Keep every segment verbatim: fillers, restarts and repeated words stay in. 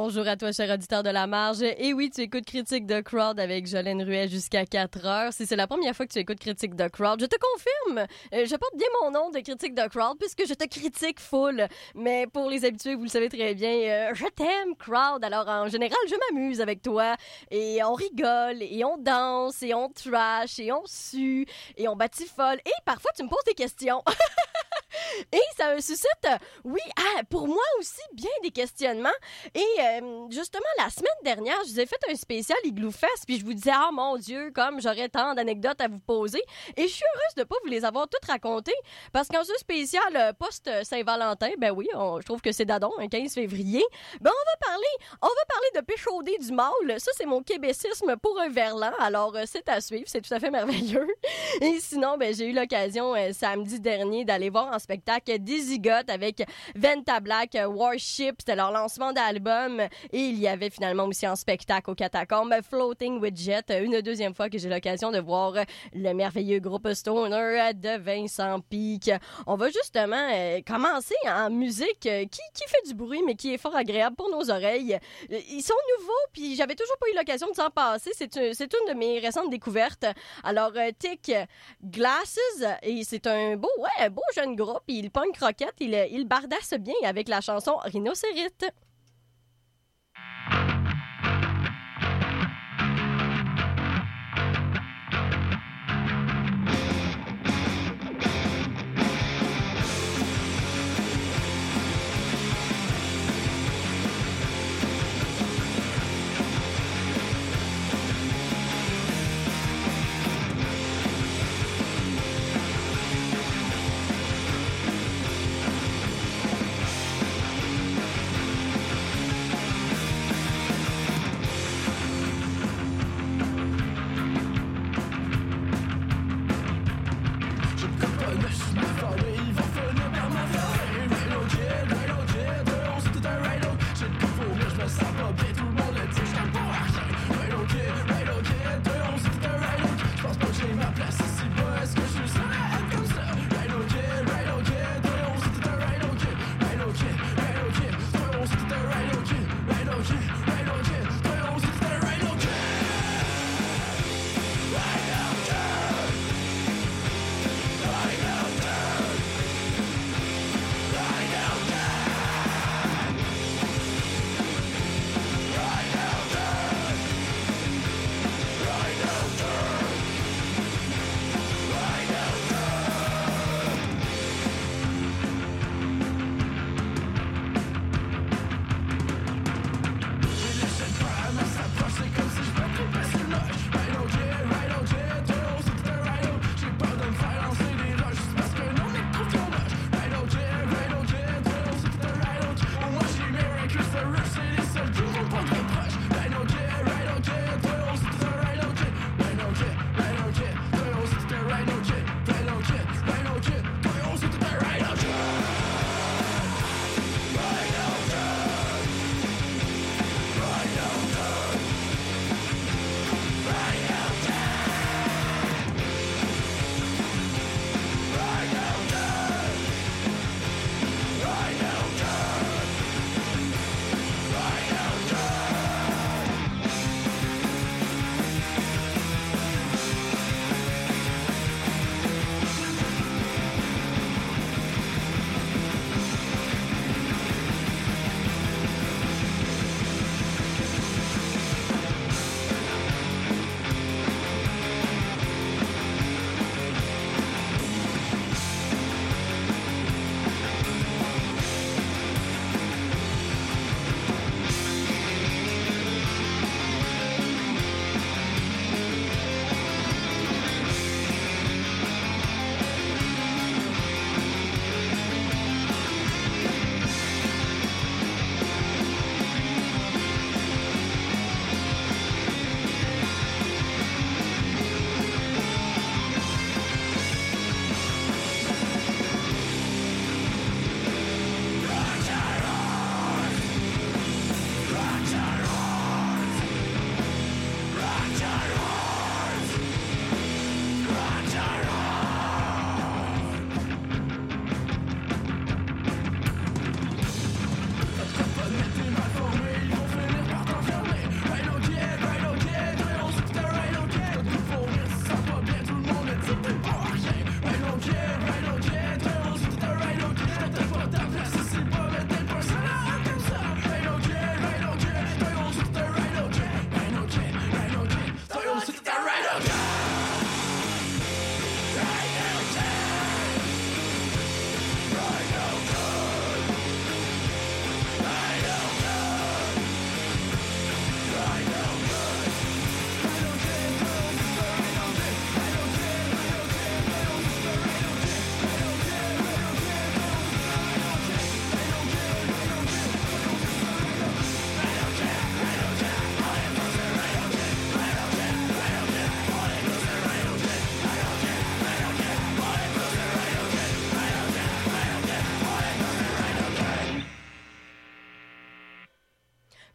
bonjour à toi, cher auditeur de La Marge. Et oui, tu écoutes Critique de Crowd avec Jolene Ruel jusqu'à quatre heures. Si c'est la première fois que tu écoutes Critique de Crowd, je te confirme, euh, je porte bien mon nom de Critique de Crowd puisque je te critique full. Mais pour les habitués, vous le savez très bien, euh, je t'aime, Crowd. Alors, en général, je m'amuse avec toi et on rigole et on danse et on trash et on sue et on batifole. Et parfois, tu me poses des questions. Et ça suscite, oui, ah, pour moi aussi, bien des questionnements. Et euh, justement, la semaine dernière, je vous ai fait un spécial Igloo Fest, puis je vous disais, ah mon Dieu, comme j'aurais tant d'anecdotes à vous poser. Et je suis heureuse de ne pas vous les avoir toutes racontées, parce qu'en ce spécial euh, post-Saint-Valentin, ben oui, on, je trouve que c'est dadon, un quinze février, ben on va parler, on va parler de péchauder du mâle. Ça, c'est mon québécisme pour un verlan, alors euh, c'est à suivre, c'est tout à fait merveilleux. Et sinon, ben j'ai eu l'occasion euh, samedi dernier d'aller voir en spectacle Dizzy Got avec Venta Black, Warship, c'était leur lancement d'album et il y avait finalement aussi en spectacle au Catacombes Floating with Jet, une deuxième fois que j'ai l'occasion de voir le merveilleux groupe Stoner de Vincent Peake. On va justement euh, commencer en musique euh, qui, qui fait du bruit mais qui est fort agréable pour nos oreilles. Ils sont nouveaux puis j'avais toujours pas eu l'occasion de s'en passer, c'est, une, c'est une de mes récentes découvertes. Alors euh, Thick Glasses et c'est un beau, ouais, beau jeune groupe. Il punk rocket, il, il bardasse bien avec la chanson Rhinocérite.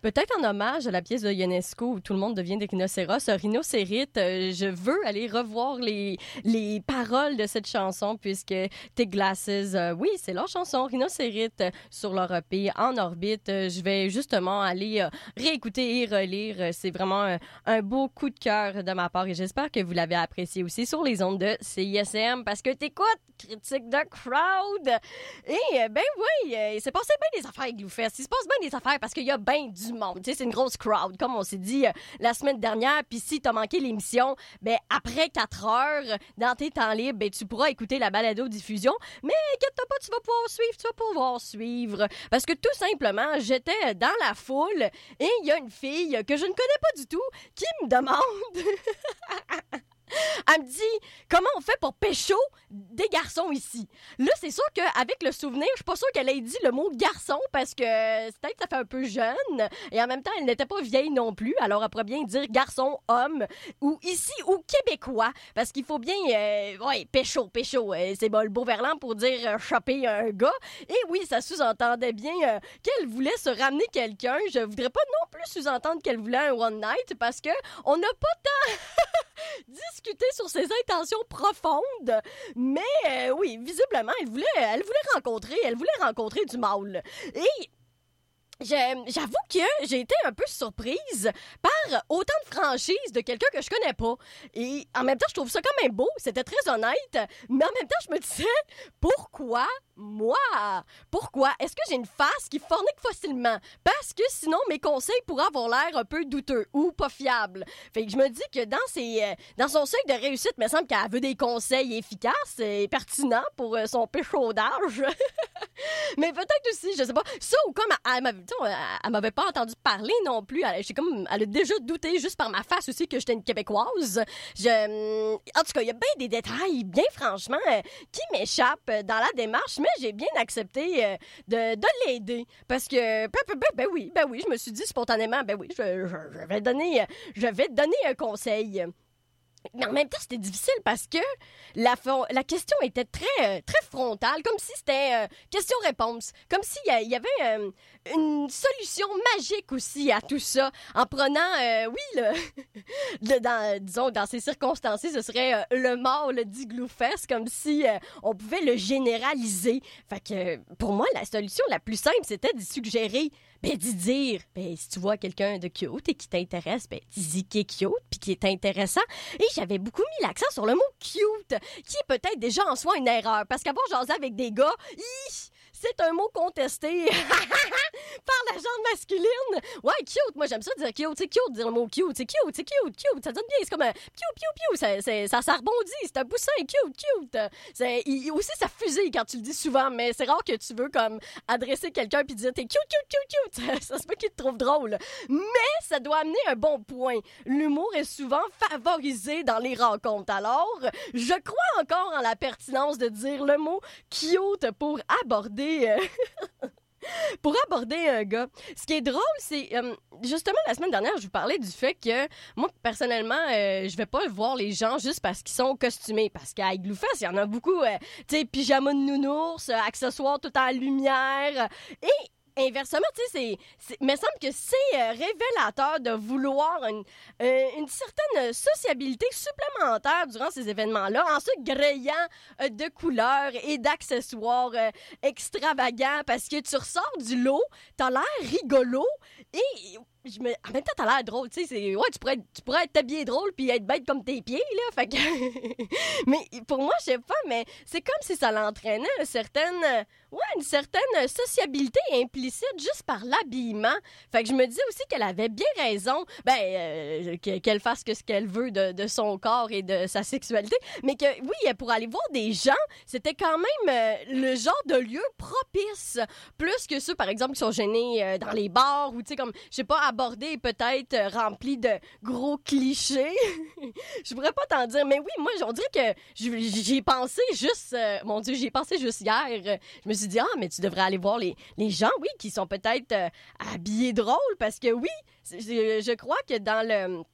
Peut-être en hommage à la pièce de Ionesco où tout le monde devient des rhinocéros, rhinocérite, euh, je veux aller revoir les, les paroles de cette chanson puisque Thick Glasses, euh, oui, c'est leur chanson, Rhinocérite, euh, sur leur E P En orbite. Euh, je vais justement aller euh, réécouter et relire. Euh, C'est vraiment euh, un beau coup de cœur de ma part et j'espère que vous l'avez apprécié aussi sur les ondes de C I S M parce que t'écoutes Critique de Crowd. Et euh, ben oui, euh, il s'est passé bien des affaires avec Gloufest. Il se passe bien des affaires parce qu'il y a bien du monde. Tu sais, c'est une grosse crowd, comme on s'est dit euh, la semaine dernière. Puis si t'as manqué l'émission, ben après quatre heures, dans tes temps libres, ben tu pourras écouter la balado-diffusion. Mais inquiète-toi pas, tu vas pouvoir suivre, tu vas pouvoir suivre. Parce que tout simplement, j'étais dans la foule et il y a une fille que je ne connais pas du tout qui me demande... Elle me dit, comment on fait pour pécho des garçons ici? Là, c'est sûr qu'avec le souvenir, je suis pas sûre qu'elle ait dit le mot garçon parce que peut-être ça fait un peu jeune. Et en même temps, elle n'était pas vieille non plus. Alors, elle pourrait bien dire garçon, homme, ou ici, ou québécois. Parce qu'il faut bien, euh, ouais, pécho, pécho. Euh, c'est bon, le beau verlan pour dire euh, choper un gars. Et oui, ça sous-entendait bien euh, qu'elle voulait se ramener quelqu'un. Je voudrais pas non plus sous-entendre qu'elle voulait un one night parce que on n'a pas tant... discuter sur ses intentions profondes, mais euh, oui, visiblement, elle voulait, elle voulait rencontrer, elle voulait rencontrer du mâle. Et Je- j'avoue que j'ai été un peu surprise par autant de franchise de quelqu'un que je connais pas. Et en même temps, je trouve ça quand même beau. C'était très honnête. Mais en même temps, je me disais, pourquoi moi? Pourquoi? Est-ce que j'ai une face qui fornique facilement? Parce que sinon, mes conseils pourraient avoir l'air un peu douteux ou pas fiables. Fait que je me dis que dans, ses, euh, dans son seuil de réussite, il me semble qu'elle veut des conseils efficaces et pertinents pour euh, son péchaudage. Mais peut-être aussi, je sais pas, ça ou comme elle, elle m'avait, tu sais, elle, elle m'avait pas entendu parler non plus. Elle, j'ai comme, elle a déjà douté juste par ma face aussi que j'étais une Québécoise. Je, en tout cas, il y a bien des détails, bien franchement, euh, qui m'échappent dans la démarche, mais j'ai bien accepté euh, de, de l'aider. Parce que, ben, ben, ben oui, ben oui, je me suis dit spontanément, ben oui, je, je, je vais donner, je vais te donner un conseil. Mais en même temps, c'était difficile parce que la, fo- la question était très, euh, très frontale, comme si c'était euh, question-réponse. Comme s'il y, a- il y avait euh, une solution magique aussi à tout ça. En prenant, euh, oui, le, le- dans, disons, dans ces circonstances, ce serait euh, le mâle d'Igloofest, comme si euh, on pouvait le généraliser. Fait que, pour moi, la solution la plus simple, c'était d'y suggérer, ben, d'y dire, ben, si tu vois quelqu'un de cute et qui t'intéresse, ben, dis-y qui est cute puis qui est intéressant. Et j'avais beaucoup mis l'accent sur le mot cute, qui est peut-être déjà en soi une erreur. Parce qu'avoir jasé avec des gars, hi, c'est un mot contesté par la genre masculine. Ouais, cute, moi j'aime ça dire cute, c'est cute, dire le mot cute, c'est cute, c'est cute, cute, ça donne bien, c'est comme un piou, piou, piou, ça, c'est, ça, ça rebondit, c'est un poussin, cute, cute. C'est, il, aussi, ça fusille quand tu le dis souvent, mais c'est rare que tu veux comme adresser quelqu'un puis dire t'es cute, cute, cute, cute. Ça, ça se peut qu'il te trouve drôle. Mais ça doit amener un bon point. L'humour est souvent favorisé dans les rencontres. Alors, je crois encore en la pertinence de dire le mot cute pour aborder euh, pour aborder un gars. Ce qui est drôle, c'est euh, justement la semaine dernière, je vous parlais du fait que moi, personnellement, euh, je vais pas voir les gens juste parce qu'ils sont costumés. Parce qu'à Igloofest, il y en a beaucoup, euh, tu sais, pyjama de nounours, euh, accessoires tout en lumière. Et inversement, tu sais, c'est, c'est, il me semble que c'est euh, révélateur de vouloir une, euh, une certaine sociabilité supplémentaire durant ces événements-là, en se grayant euh, de couleurs et d'accessoires euh, extravagants, parce que tu ressors du lot, t'as l'air rigolo et... Je me... En même temps, t'as l'air drôle, tu sais, c'est... Ouais, tu pourrais, être... tu pourrais être habillé drôle puis être bête comme tes pieds, là, fait que... mais pour moi, je sais pas, mais c'est comme si ça l'entraînait une certaine... Ouais, une certaine sociabilité implicite juste par l'habillement. Fait que je me disais aussi qu'elle avait bien raison, ben, euh, qu'elle fasse que ce qu'elle veut de, de son corps et de sa sexualité, mais que, oui, pour aller voir des gens, c'était quand même euh, le genre de lieu propice, plus que ceux, par exemple, qui sont gênés euh, dans les bars ou, tu sais, comme, je sais pas, abordé peut-être euh, rempli de gros clichés. Je pourrais pas t'en dire, mais oui, moi, on dirait que j'y ai pensé juste, euh, mon Dieu, j'y ai pensé juste hier. Je me suis dit, ah, mais tu devrais aller voir les, les gens, oui, qui sont peut-être euh, habillés drôles, parce que oui, je, je crois que dans le...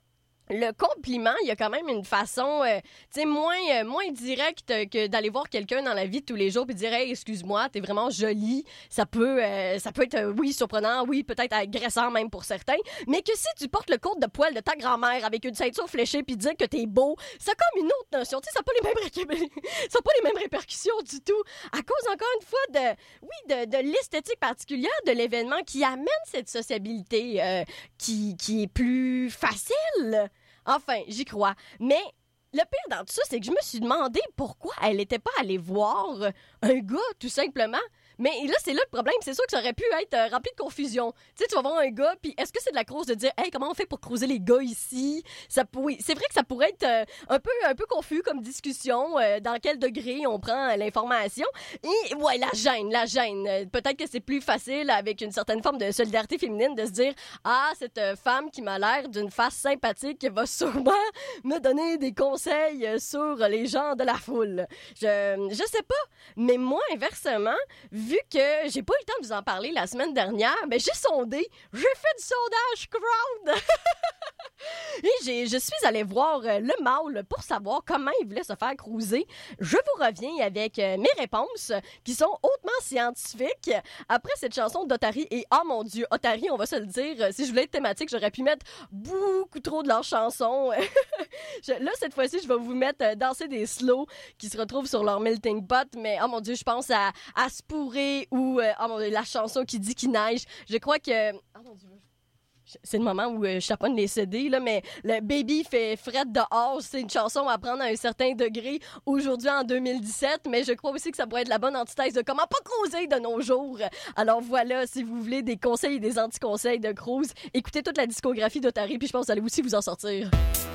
le compliment, il y a quand même une façon, euh, tu sais, moins, euh, moins directe que d'aller voir quelqu'un dans la vie de tous les jours puis dire « Hey, excuse-moi, t'es vraiment jolie ». Ça peut, euh, ça peut être, euh, oui, surprenant, oui, peut-être agressant même pour certains, mais que si tu portes le côte de poil de ta grand-mère avec une ceinture fléchée puis dire que t'es beau, ça a comme une autre notion. Tu sais, ça n'a pas les mêmes, ré... ça a pas les mêmes répercussions du tout. À cause, encore une fois, de, oui, de, de l'esthétique particulière de l'événement qui amène cette sociabilité euh, qui, qui est plus facile. Enfin, j'y crois. Mais le pire dans tout ça, c'est que je me suis demandé pourquoi elle n'était pas allée voir un gars, tout simplement. Mais là, c'est là le problème. C'est sûr que ça aurait pu être euh, rempli de confusion. Tu sais, tu vas voir un gars, puis est-ce que c'est de la crouse de dire « Hey, comment on fait pour creuser les gars ici? » Ça, oui, c'est vrai que ça pourrait être euh, un, peu, un peu confus comme discussion, euh, dans quel degré on prend euh, l'information. Et ouais, la gêne, la gêne. Euh, peut-être que c'est plus facile avec une certaine forme de solidarité féminine de se dire « Ah, cette euh, femme qui m'a l'air d'une face sympathique va sûrement me donner des conseils euh, sur les gens de la foule. » Je, je sais pas, mais moi, inversement, vu que j'ai pas eu le temps de vous en parler la semaine dernière, ben j'ai sondé, j'ai fait du sondage crowd. Et j'ai, je suis allée voir euh, le mâle pour savoir comment il voulait se faire cruiser. Je vous reviens avec euh, mes réponses qui sont hautement scientifiques. Après cette chanson d'Otari et oh mon Dieu, Otari, on va se le dire, euh, si je voulais être thématique, j'aurais pu mettre beaucoup trop de leurs chansons. je, là, cette fois-ci, je vais vous mettre euh, danser des slows qui se retrouvent sur leur melting pot, mais oh mon Dieu, je pense à, à Spouré ou euh, oh mon Dieu, la chanson qui dit qu'il neige. Je crois que... Oh mon Dieu, c'est le moment où euh, je taponne les C D, là, mais le Baby fait fret dehors, c'est une chanson à prendre à un certain degré aujourd'hui en deux mille dix-sept, mais je crois aussi que ça pourrait être la bonne antithèse de comment pas cruiser de nos jours. Alors voilà, si vous voulez des conseils et des anti-conseils de cruise, écoutez toute la discographie d'Otari, puis je pense que vous allez aussi vous en sortir.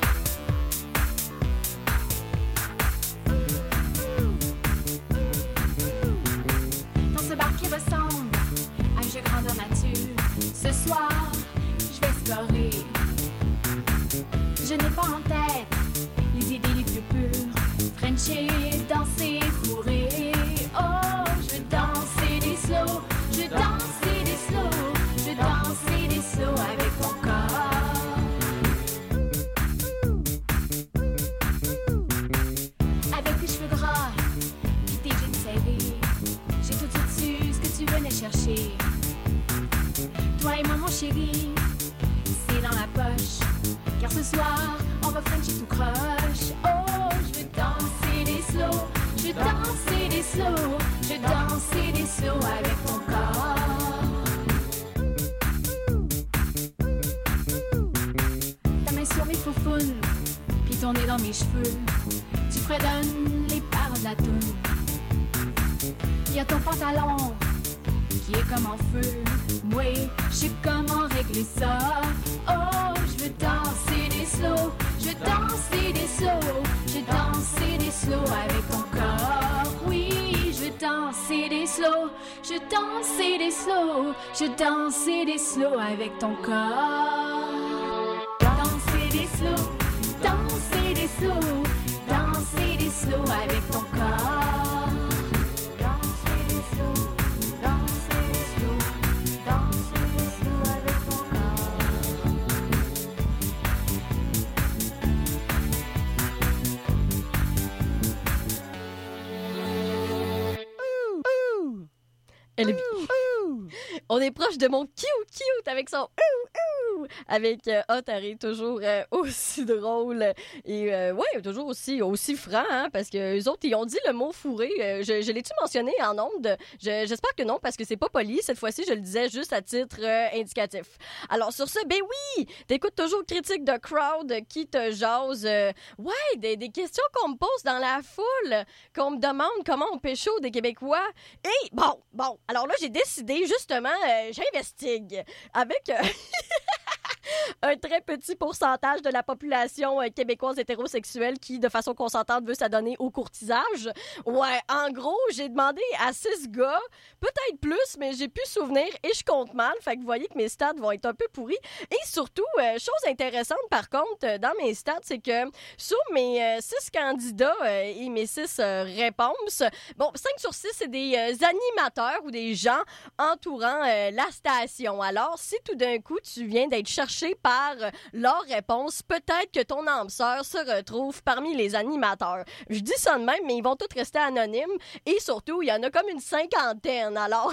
Dans ce bar qui ressemble à un jeu grandeur nature, ce soir, je n'ai pas en tête les idées les plus pures. Frencher, danser, fourrer. Oh, je veux danser des slow. Je veux danser des slow. Je veux danser des slow avec mon corps. Avec tes cheveux gras et tes jeans serrés, j'ai tout de suite su ce que tu venais chercher. Toi et moi, mon chéri, dans la poche, car ce soir on va frencher tout croche. Oh, je veux danser des slow, je veux danser des slow, je veux danser des slow avec mon corps. Ta main sur mes faufounes, puis ton nez dans mes cheveux, tu fredonnes les paroles de la toune. Il y a ton pantalon qui est comme en feu. Moi, je sais comment régler ça. Oh, je veux danser des slow. Je veux danser des slow. Je veux danser des slow avec ton corps. Oui, je veux danser des slow. Je veux danser des slow. Je veux danser des slow avec ton corps. Danser des slow. Danser des slow. Danser des slow avec ton corps. Danser des slow. Elle est... On est proche de mon cute cute avec son ouh ouh avec euh, Otari, toujours euh, aussi drôle et euh, ouais, toujours aussi aussi franc, hein, parce que les autres ils ont dit le mot fourré. Euh, je, je l'ai-tu mentionné en ondes? Je, j'espère que non, parce que c'est pas poli. Cette fois-ci, je le disais juste à titre euh, indicatif. Alors sur ce, ben oui, t'écoutes toujours Critique de Crowd qui te jase, euh, ouais, des, des questions qu'on me pose dans la foule, qu'on me demande comment on pécho des Québécois. Et bon, bon, alors là j'ai décidé justement, euh, j'investigue avec euh, un très petit pourcentage de la population euh, québécoise hétérosexuelle qui, de façon consentante, veut s'adonner au courtisage. Ouais, en gros, j'ai demandé à six gars, peut-être plus, mais j'ai pu souvenir et je compte mal. Fait que vous voyez que mes stats vont être un peu pourris. Et surtout, euh, chose intéressante par contre, euh, dans mes stats, c'est que sur mes euh, six candidats euh, et mes six euh, réponses, bon, cinq sur six, c'est des euh, animateurs ou des gens entourant euh, la station. Alors, si tout d'un coup, tu viens d'être cherché par par leur réponse, peut-être que ton âme sœur se retrouve parmi les animateurs. Je dis ça de même, mais ils vont tous rester anonymes et surtout, il y en a comme une cinquantaine. Alors,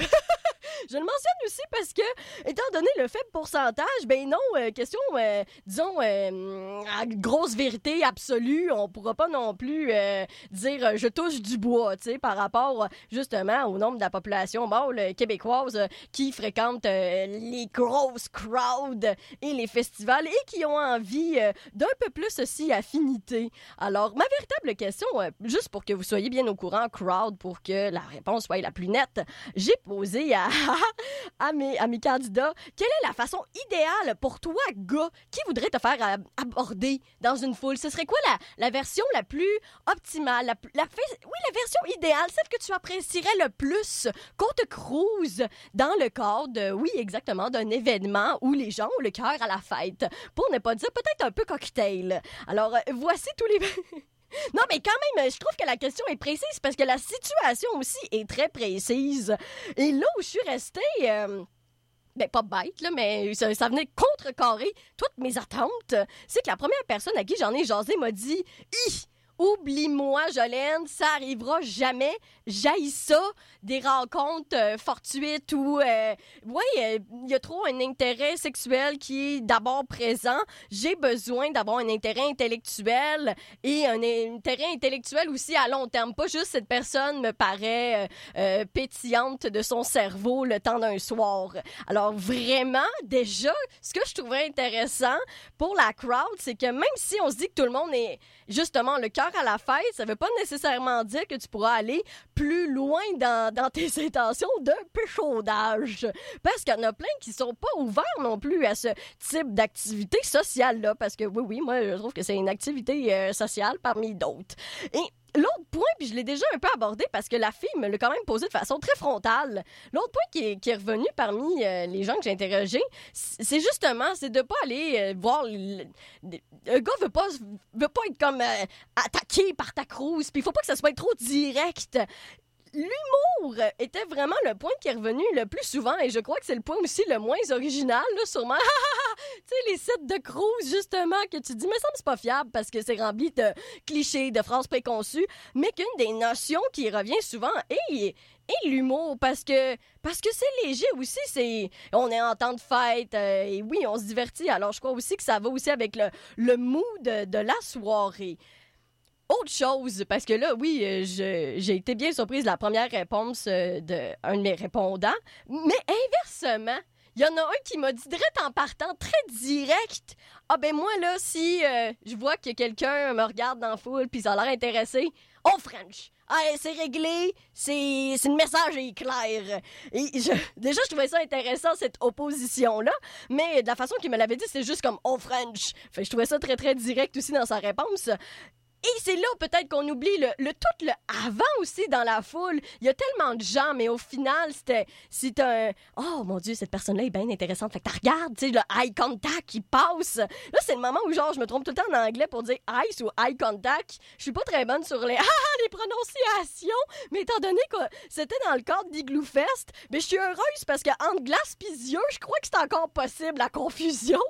je le mentionne aussi parce que, étant donné le faible pourcentage, ben non, euh, question, euh, disons, euh, à grosse vérité absolue, on pourra pas non plus euh, dire euh, je touche du bois, tu sais, par rapport justement au nombre de la population mâle québécoise euh, qui fréquente euh, les grosses crowds et les festivals et qui ont envie euh, d'un peu plus aussi affinité. Alors, ma véritable question, euh, juste pour que vous soyez bien au courant, crowd, pour que la réponse soit la plus nette, j'ai posé à, à, mes, à mes candidats, quelle est la façon idéale pour toi, gars, qui voudrait te faire euh, aborder dans une foule? Ce serait quoi la, la version la plus optimale, la, la, oui, la version idéale, celle que tu apprécierais le plus qu'on te cruise dans le cadre, oui, exactement, d'un événement où les gens ont le cœur à la fête, pour ne pas dire peut-être un peu cocktail. Alors, euh, voici tous les... Non, mais quand même, je trouve que la question est précise parce que la situation aussi est très précise. Et là où je suis restée... Euh... Ben, pas bête, là, mais ça, ça venait contrecarrer toutes mes attentes. C'est que la première personne à qui j'en ai jasé m'a dit « Hi! Oublie-moi, Jolène, ça arrivera jamais. J'haïs ça, des rencontres euh, fortuites où, euh, ouais, il euh, y a trop un intérêt sexuel qui est d'abord présent. J'ai besoin d'avoir un intérêt intellectuel et un intérêt intellectuel aussi à long terme. Pas juste cette personne me paraît euh, euh, pétillante de son cerveau le temps d'un soir. Alors vraiment, déjà, ce que je trouvais intéressant pour la crowd, c'est que même si on se dit que tout le monde est justement le cœur à la fête, ça veut pas nécessairement dire que tu pourras aller plus loin dans, dans tes intentions de péchaudage. Parce qu'il y en a plein qui sont pas ouverts non plus à ce type d'activité sociale-là. Parce que oui, oui, moi, je trouve que c'est une activité euh, sociale parmi d'autres. Et l'autre point, puis je l'ai déjà un peu abordé parce que la fille me l'a quand même posé de façon très frontale. L'autre point qui est, qui est revenu parmi euh, les gens que j'ai interrogés, c'est justement, c'est de pas aller euh, voir... Le, le gars veut pas, veut pas être comme euh, attaqué par ta cruise, puis il faut pas que ça soit trop direct. L'humour était vraiment le point qui est revenu le plus souvent et je crois que c'est le point aussi le moins original, là, sûrement. Tu sais, les sites de cruise, justement, que tu dis, mais ça, c'est pas fiable parce que c'est rempli de clichés, de phrases préconçues, mais qu'une des notions qui revient souvent est, est l'humour parce que parce que c'est léger aussi, c'est on est en temps de fête euh, et oui, on se divertit. Alors, je crois aussi que ça va aussi avec le, le mood de, de la soirée. Autre chose, parce que là, oui, je, j'ai été bien surprise de la première réponse d'un de mes répondants, mais inversement, il y en a un qui m'a dit direct en partant, très direct, « Ah ben moi, là, si euh, je vois que quelqu'un me regarde dans la foule puis ça a l'air intéressé, on French. Ah, c'est réglé, c'est, c'est le message est clair. » Et je, déjà, je trouvais ça intéressant, cette opposition-là, mais de la façon qu'il me l'avait dit, c'est juste comme « on French ». Fait, je trouvais ça très, très direct aussi dans sa réponse. Et c'est là peut-être qu'on oublie le, le tout le avant aussi dans la foule. Il y a tellement de gens, mais au final, c'était c'est un... Oh mon Dieu, cette personne-là est bien intéressante. Fait que tu regardes, tu sais, le eye contact qui passe. Là, c'est le moment où genre, je me trompe tout le temps en anglais pour dire ice ou eye contact. Je suis pas très bonne sur les, les prononciations, mais étant donné que c'était dans le cadre d'Igloo Fest, ben, je suis heureuse parce que entre glace pis yeux, je crois que c'est encore possible, la confusion.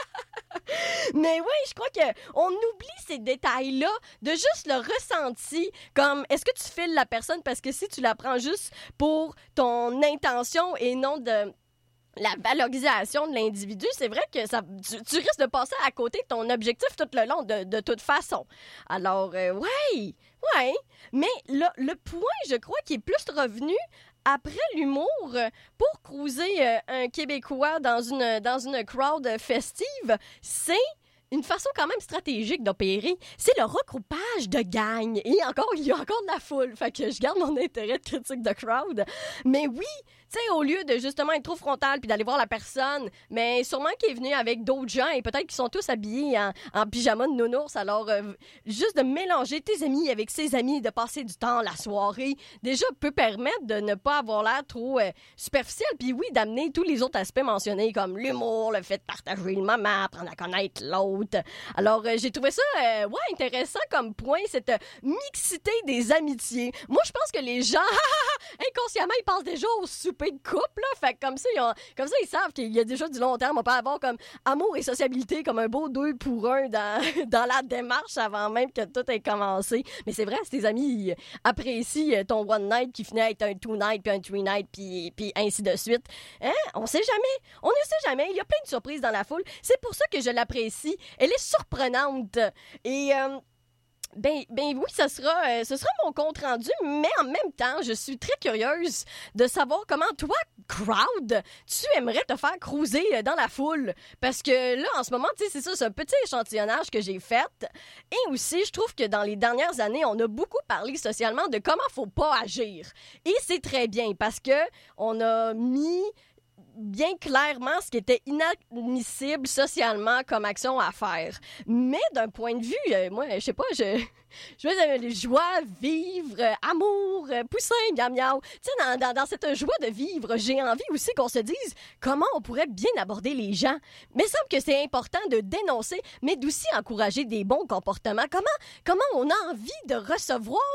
Mais oui, je crois qu'on oublie ces détails-là de juste le ressenti, comme est-ce que tu files la personne parce que si tu la prends juste pour ton intention et non de la valorisation de l'individu, c'est vrai que ça, tu, tu risques de passer à côté de ton objectif tout le long, de, de toute façon. Alors, euh, ouais, ouais, mais le, le point, je crois, qui est plus revenu après l'humour, pour cruiser euh, un Québécois dans une, dans une crowd festive, c'est une façon quand même stratégique d'opérer. C'est le regroupage de gangs. Et encore, il y a encore de la foule. Fait que je garde mon intérêt de critique de crowd. Mais oui, tu sais, au lieu de justement être trop frontal puis d'aller voir la personne, mais sûrement qu'il est venu avec d'autres gens et peut-être qu'ils sont tous habillés en, en pyjama de nounours. Alors, euh, juste de mélanger tes amis avec ses amis, de passer du temps la soirée, déjà peut permettre de ne pas avoir l'air trop euh, superficiel. Puis oui, d'amener tous les autres aspects mentionnés comme l'humour, le fait de partager le moment, apprendre à connaître l'autre. Alors, euh, j'ai trouvé ça euh, ouais, intéressant comme point, cette euh, mixité des amitiés. Moi, je pense que les gens inconsciemment, ils pensent déjà au souper de couple, là. Fait que comme ça, ils ont, comme ça, ils savent qu'il y a déjà du long terme. On peut avoir comme amour et sociabilité comme un beau deux pour un dans, dans la démarche avant même que tout ait commencé. Mais c'est vrai, si tes amis ils apprécient ton one night qui finit à être un two night puis un three night puis, puis ainsi de suite. Hein? On sait jamais. On ne sait jamais. Il y a plein de surprises dans la foule. C'est pour ça que je l'apprécie. Elle est surprenante. Et... Euh, Ben, ben oui, ce sera, euh, ce sera mon compte rendu, mais en même temps, je suis très curieuse de savoir comment toi, crowd, tu aimerais te faire cruiser dans la foule. Parce que là, en ce moment, tu sais, c'est ça, c'est un petit échantillonnage que j'ai fait. Et aussi, je trouve que dans les dernières années, on a beaucoup parlé socialement de comment faut pas agir. Et c'est très bien parce que on a mis bien clairement ce qui était inadmissible socialement comme action à faire. Mais d'un point de vue, euh, moi, je sais pas, je... Je veux dire, joie, vivre, euh, amour, euh, poussin, miam miam. Tu sais, dans, dans, dans cette joie de vivre, j'ai envie aussi qu'on se dise comment on pourrait bien aborder les gens. Mais il semble que c'est important de dénoncer, mais d'aussi encourager des bons comportements. Comment, comment on a envie de recevoir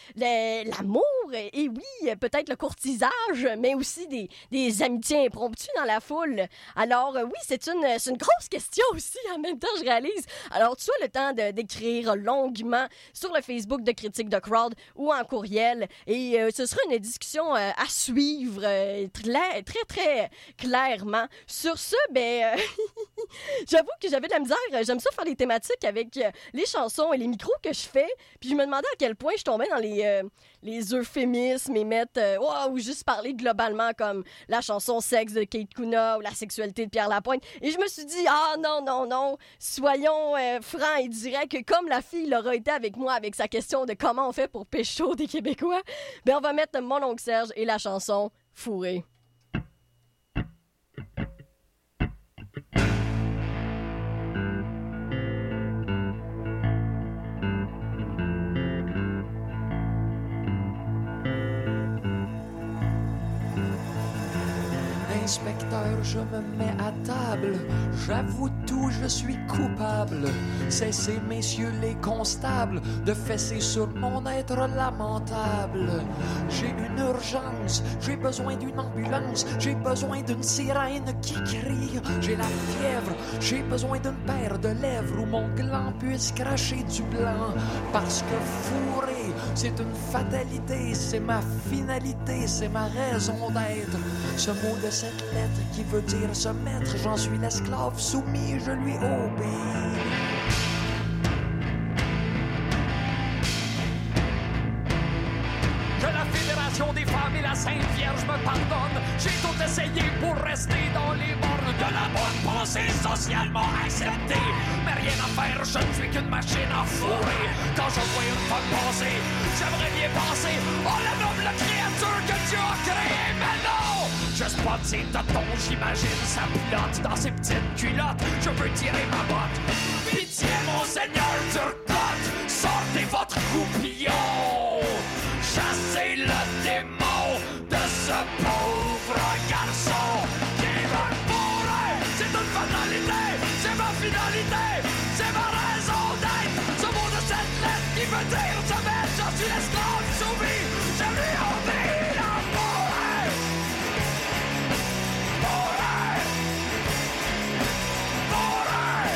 le, l'amour et, et oui, peut-être le courtisage, mais aussi des, des amitiés impromptues dans la foule. Alors euh, oui, c'est une, c'est une grosse question aussi. En même temps, je réalise. Alors, tu as le temps de, d'écrire longuement sur le Facebook de Critique de Crowd ou en courriel. Et euh, ce sera une discussion euh, à suivre euh, très, très, très clairement. Sur ce, ben, euh, j'avoue que j'avais de la misère. J'aime ça faire les thématiques avec euh, les chansons et les micros que je fais. Puis je me demandais à quel point je tombais dans les, euh, les euphémismes et mettre, euh, oh, ou juste parler globalement comme la chanson Sexe de Kate Kuna ou la sexualité de Pierre Lapointe. Et je me suis dit, ah non, non, non, soyons euh, francs et directs, comme la fille l'aura été avec moi avec sa question de comment on fait pour pécho des Québécois, ben on va mettre Mon oncle Serge et la chanson Fourré. Inspecteur, je me mets à table. J'avoue tout, je suis coupable. Cessez, messieurs les constables, de fesser sur mon être lamentable. J'ai une urgence, j'ai besoin d'une ambulance, j'ai besoin d'une sirène qui crie. J'ai la fièvre, j'ai besoin d'une paire de lèvres où mon gland puisse cracher du blanc. Parce que fourrer, c'est une fatalité, c'est ma finalité, c'est ma raison d'être. Ce mot de cette lettre qui veut dire se mettre, j'en suis l'esclave soumis, je lui obéis. Que la Fédération des femmes et la Sainte Vierge me pardonne, j'ai tout essayé pour rester dans les bornes de la bonne pensée socialement acceptée. Mais rien à faire, je ne suis qu'une machine à fourrer. Quand je vois une femme passer, j'aimerais bien penser, oh la noble créature que Dieu a créée, mais non! Je spot ses totons, j'imagine sa pilote dans ses petites culottes. Je veux tirer ma botte. Pitié, mon seigneur Turcotte, sortez votre goupillon. Chassez le démon de ce pauvre garçon. Qui veut mourir, c'est une fatalité, c'est ma finalité, c'est ma raison d'être. Ce mot de cette lettre qui veut dire se mettre, j'en suis l'esclave soumis, je lui obéis la mourir. Mourir. Mourir.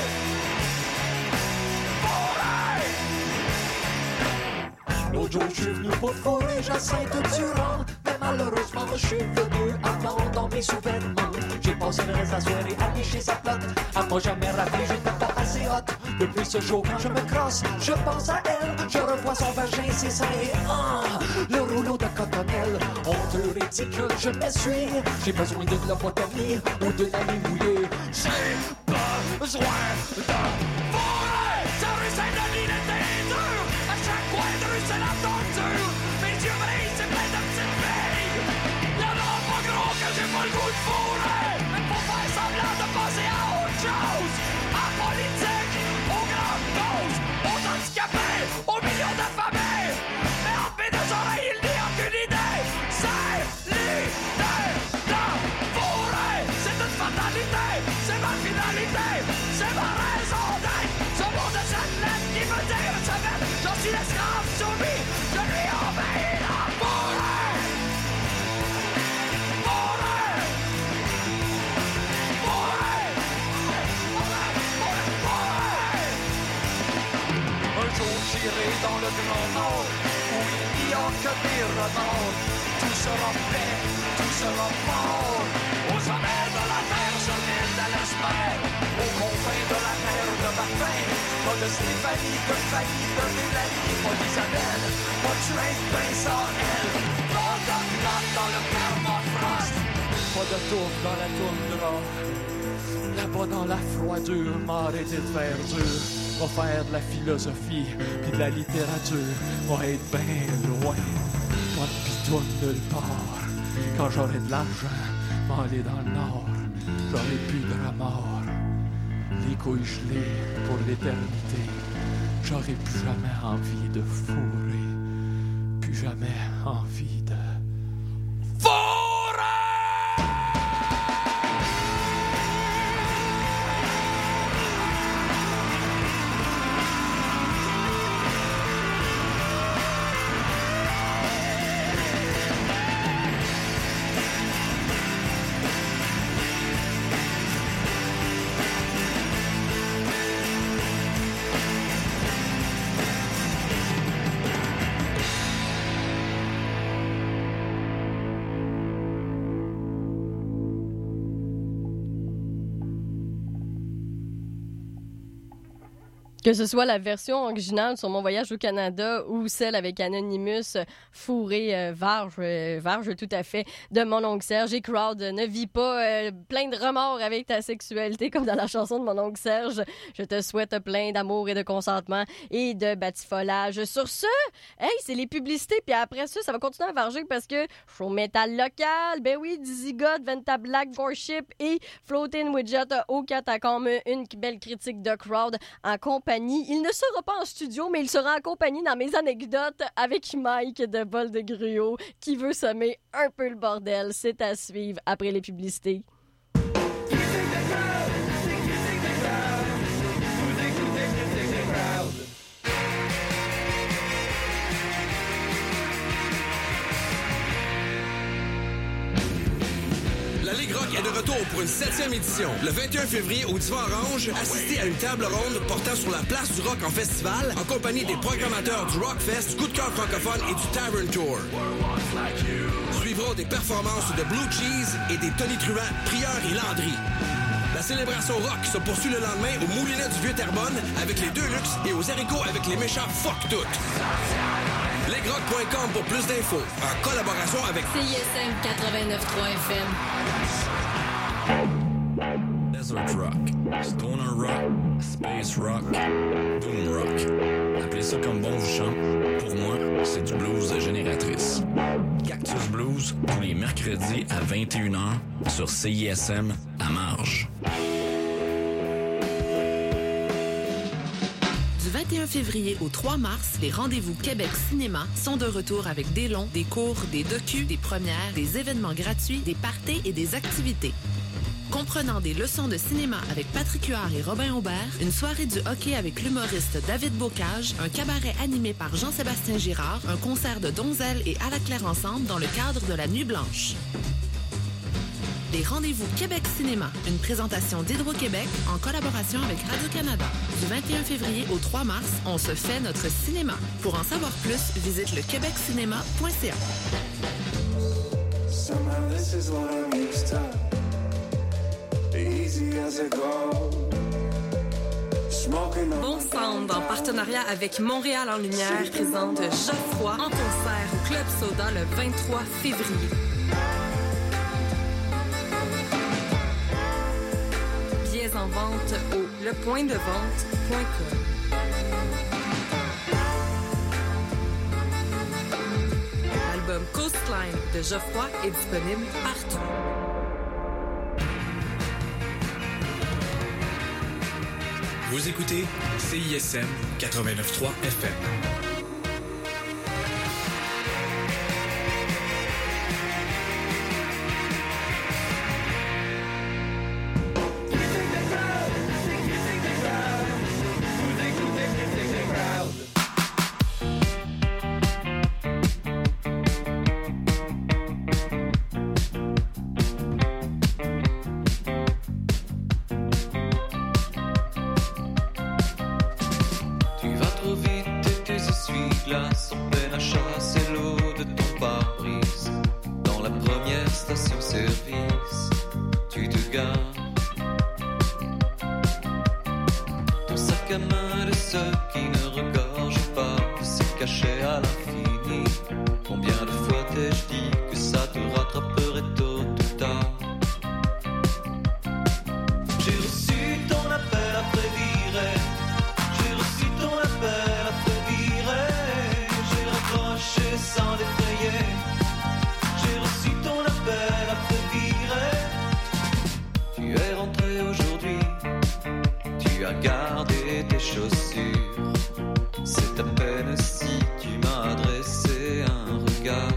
Mourir. L'autre jour, je suis venu pour fourrer Jacinthe Durand, mais malheureusement, je suis venu avant dans mes sous-vêtements. J'ai passé le reste de la soirée à licher sa flotte. À moi jamais rappelé, j'étais pas assez hot. Depuis ce jour, quand je me crosse, je pense à elle. Je revois son vagin, ses seins et ah, le rouleau de cotonnelle. Honteux, ridicule, je m'essuie. J'ai besoin d'une lobotomie ou d'une allée mouillée. J'ai besoin de fourrer. Sa rue Saint-Denis était dure. À chaque coin de rue, c'est la torture. Mes yeux brillent, c'est plein de petites filles. Y'en a pas gros que j'ai pas le goût de fourrer. Mais pour faire semblant de passer à autre chose, à politique, aux grandes causes, aux handicapés, aux millions d'affamés. Mais entre mes deux oreilles, il n'y a qu'une idée. C'est l'idée de fourrer. C'est une fatalité, c'est ma finalité, c'est ma raison d'être. Ce mot de cette lettre qui veut dire se mettre, j'en suis l'esclave soumis, je lui obéis la fourrer. dans le grand nord, où il n'y a que des remords. Tout sera fait, tout sera mort. Aux sommets de la terre, sur l'île de l'Espère, aux confins de la terre de Martin. Pas de Stéphanie, de Fanny, de Mélanie, pas d'Isabelle, pas de Tuin, Vincent, elle. Pas de plate dans le permafrost, pas de tourne dans la toundra. Là-bas dans la froidure, m'a arrêté de faire dur. Va faire de la philosophie, puis de la littérature. Va être bien loin, pas de pitoune nulle part. Quand j'aurai de l'argent, m'en aller dans le nord. J'aurai plus de remords, les couilles gelées pour l'éternité. J'aurai plus jamais envie de fourrer, plus jamais envie de fourrer! Que ce soit la version originale sur Mon voyage au Canada ou celle avec Anonymous, fourré, euh, varge, euh, varge tout à fait, de mon oncle Serge. Et Crowd, ne vis pas euh, plein de remords avec ta sexualité comme dans la chanson de mon oncle Serge. Je te souhaite plein d'amour et de consentement et de batifolage. Sur ce, hey, c'est les publicités. Puis après ça, ça va continuer à varger parce que show métal local, ben oui, Dizzy God, Venta Black, Warship et Floating Widget au Catacombe. Une belle critique de Crowd en compagnie. Il ne sera pas en studio, mais il sera accompagné dans mes anecdotes avec Mike de Bol de Gruau qui veut semer un peu le bordel. C'est à suivre après les publicités. La Ligue Rock est de retour pour une septième édition. Le vingt et un février au Divan Orange, assistez à une table ronde portant sur la place du rock en festival en compagnie des programmateurs du Rockfest, Coup de cœur francophone et du Tavern Tour. Suivront des performances de Blue Cheese et des Tony Truant, Prieur et Landry. La célébration rock se poursuit le lendemain au Moulinet du Vieux-Terrebonne avec les deux luxe et aux haricots avec les méchants Fuck Tout. legrock point com pour plus d'infos, en collaboration avec C I S M quatre-vingt-neuf trois F M. Desert rock, stoner rock, space rock, doom rock. Appelez ça comme bon vous chante. Pour moi, c'est du blues de génératrice. Cactus Blues, tous les mercredis à vingt et une heures sur C I S M à Marge. Du vingt et un février au trois mars, les rendez-vous Québec Cinéma sont de retour avec des longs, des courts, des docus, des premières, des événements gratuits, des parties et des activités. Comprenant des leçons de cinéma avec Patrick Huard et Robin Aubert, une soirée du hockey avec l'humoriste David Bocage, un cabaret animé par Jean-Sébastien Girard, un concert de Donzelle et À la Claire ensemble dans le cadre de la Nuit Blanche. Les rendez-vous Québec Cinéma, une présentation d'Hydro-Québec en collaboration avec Radio-Canada. Du vingt et un février au trois mars, on se fait notre cinéma. Pour en savoir plus, visite le québec cinéma point c a. Bon Sound, en partenariat avec Montréal en Lumière, présente Geoffroy en concert au Club Soda le vingt-trois février. Billets en vente au le point de vente point com. L'album Coastline de Geoffroy est disponible partout. Vous écoutez C I S M quatre-vingt-neuf trois F M. Tu vas trop vite, tes glace en peine à chasser l'eau de ton pare-brise. Dans la première station-service, tu te gares. Ton sac à main de ceux qui ne regorge pas s'est caché à l'infini. Combien de fois t'ai-je dit que ça te rattraperait tôt ou tard? J'ai reçu ton appel après virer. J'ai reçu ton appel après virer. J'ai raccroché sans défrayer. J'ai reçu ton appel après virer. Tu es rentré aujourd'hui. Tu as gardé tes chaussures. C'est à peine si tu m'as adressé un regard.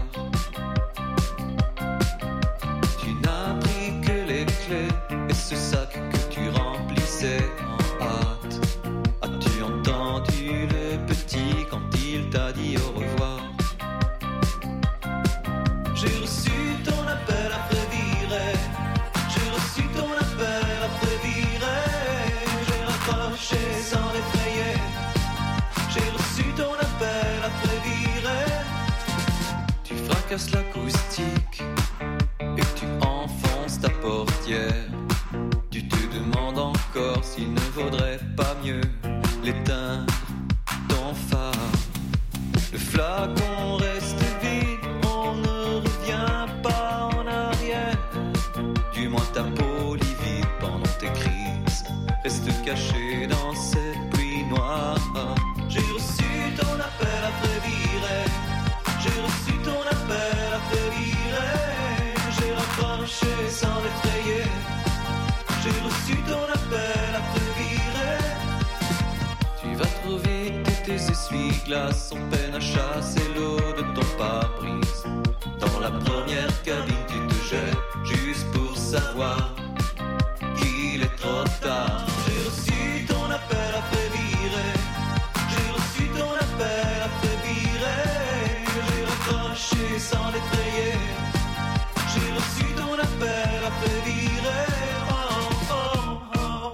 Tu n'as pris que les clés et ce sac que tu remplissais en hâte. As-tu entendu le petit quand il t'a dit au revoir? J'ai reçu ton appel après virer. J'ai reçu ton appel après virer. J'ai raccroché sans l'effrayer. J'ai reçu ton appel après virer. Tu fracasses l'acoustique et tu enfonces ta portière. Tu te demandes encore s'il ne vaudrait pas mieux l'éteindre ton phare. Le flacon reste vide, on ne revient pas en arrière. Du moins ta peau livide pendant tes crises reste cachée dans cette pluie noire. J'ai reçu ton appel après virer. J'ai reçu ton appel après virer. J'ai raccroché sans l'effrayer. J'ai reçu ton appel après virer. Tu vas trop vite et tes essuie-glaces ont peine à chasser l'eau de ton pare-brise. Dans la première cabine tu te jettes juste pour savoir qu'il est trop tard. J'ai reçu ton appel après virer. J'ai reçu ton appel après virer. J'ai raccroché sans l'effrayer. J'ai reçu ton appel après virer. Oh, oh, oh.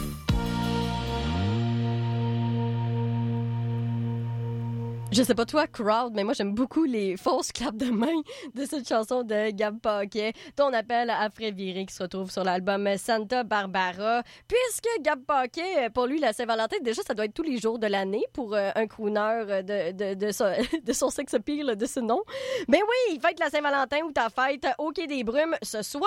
Je sais pas toi, Crowd, mais moi j'aime beaucoup les fausses claps de main de cette chanson de Gab Paquet. Ton appel après virer qui se retrouve sur l'album Santa Barbara. Puisque Gab Paquet, pour lui, la Saint-Valentin, déjà ça doit être tous les jours de l'année pour euh, un crooner de, de, de, son, de son sex appeal de ce nom. Mais oui, il fête la Saint-Valentin ou ta fête au Quai des Brumes ce soir.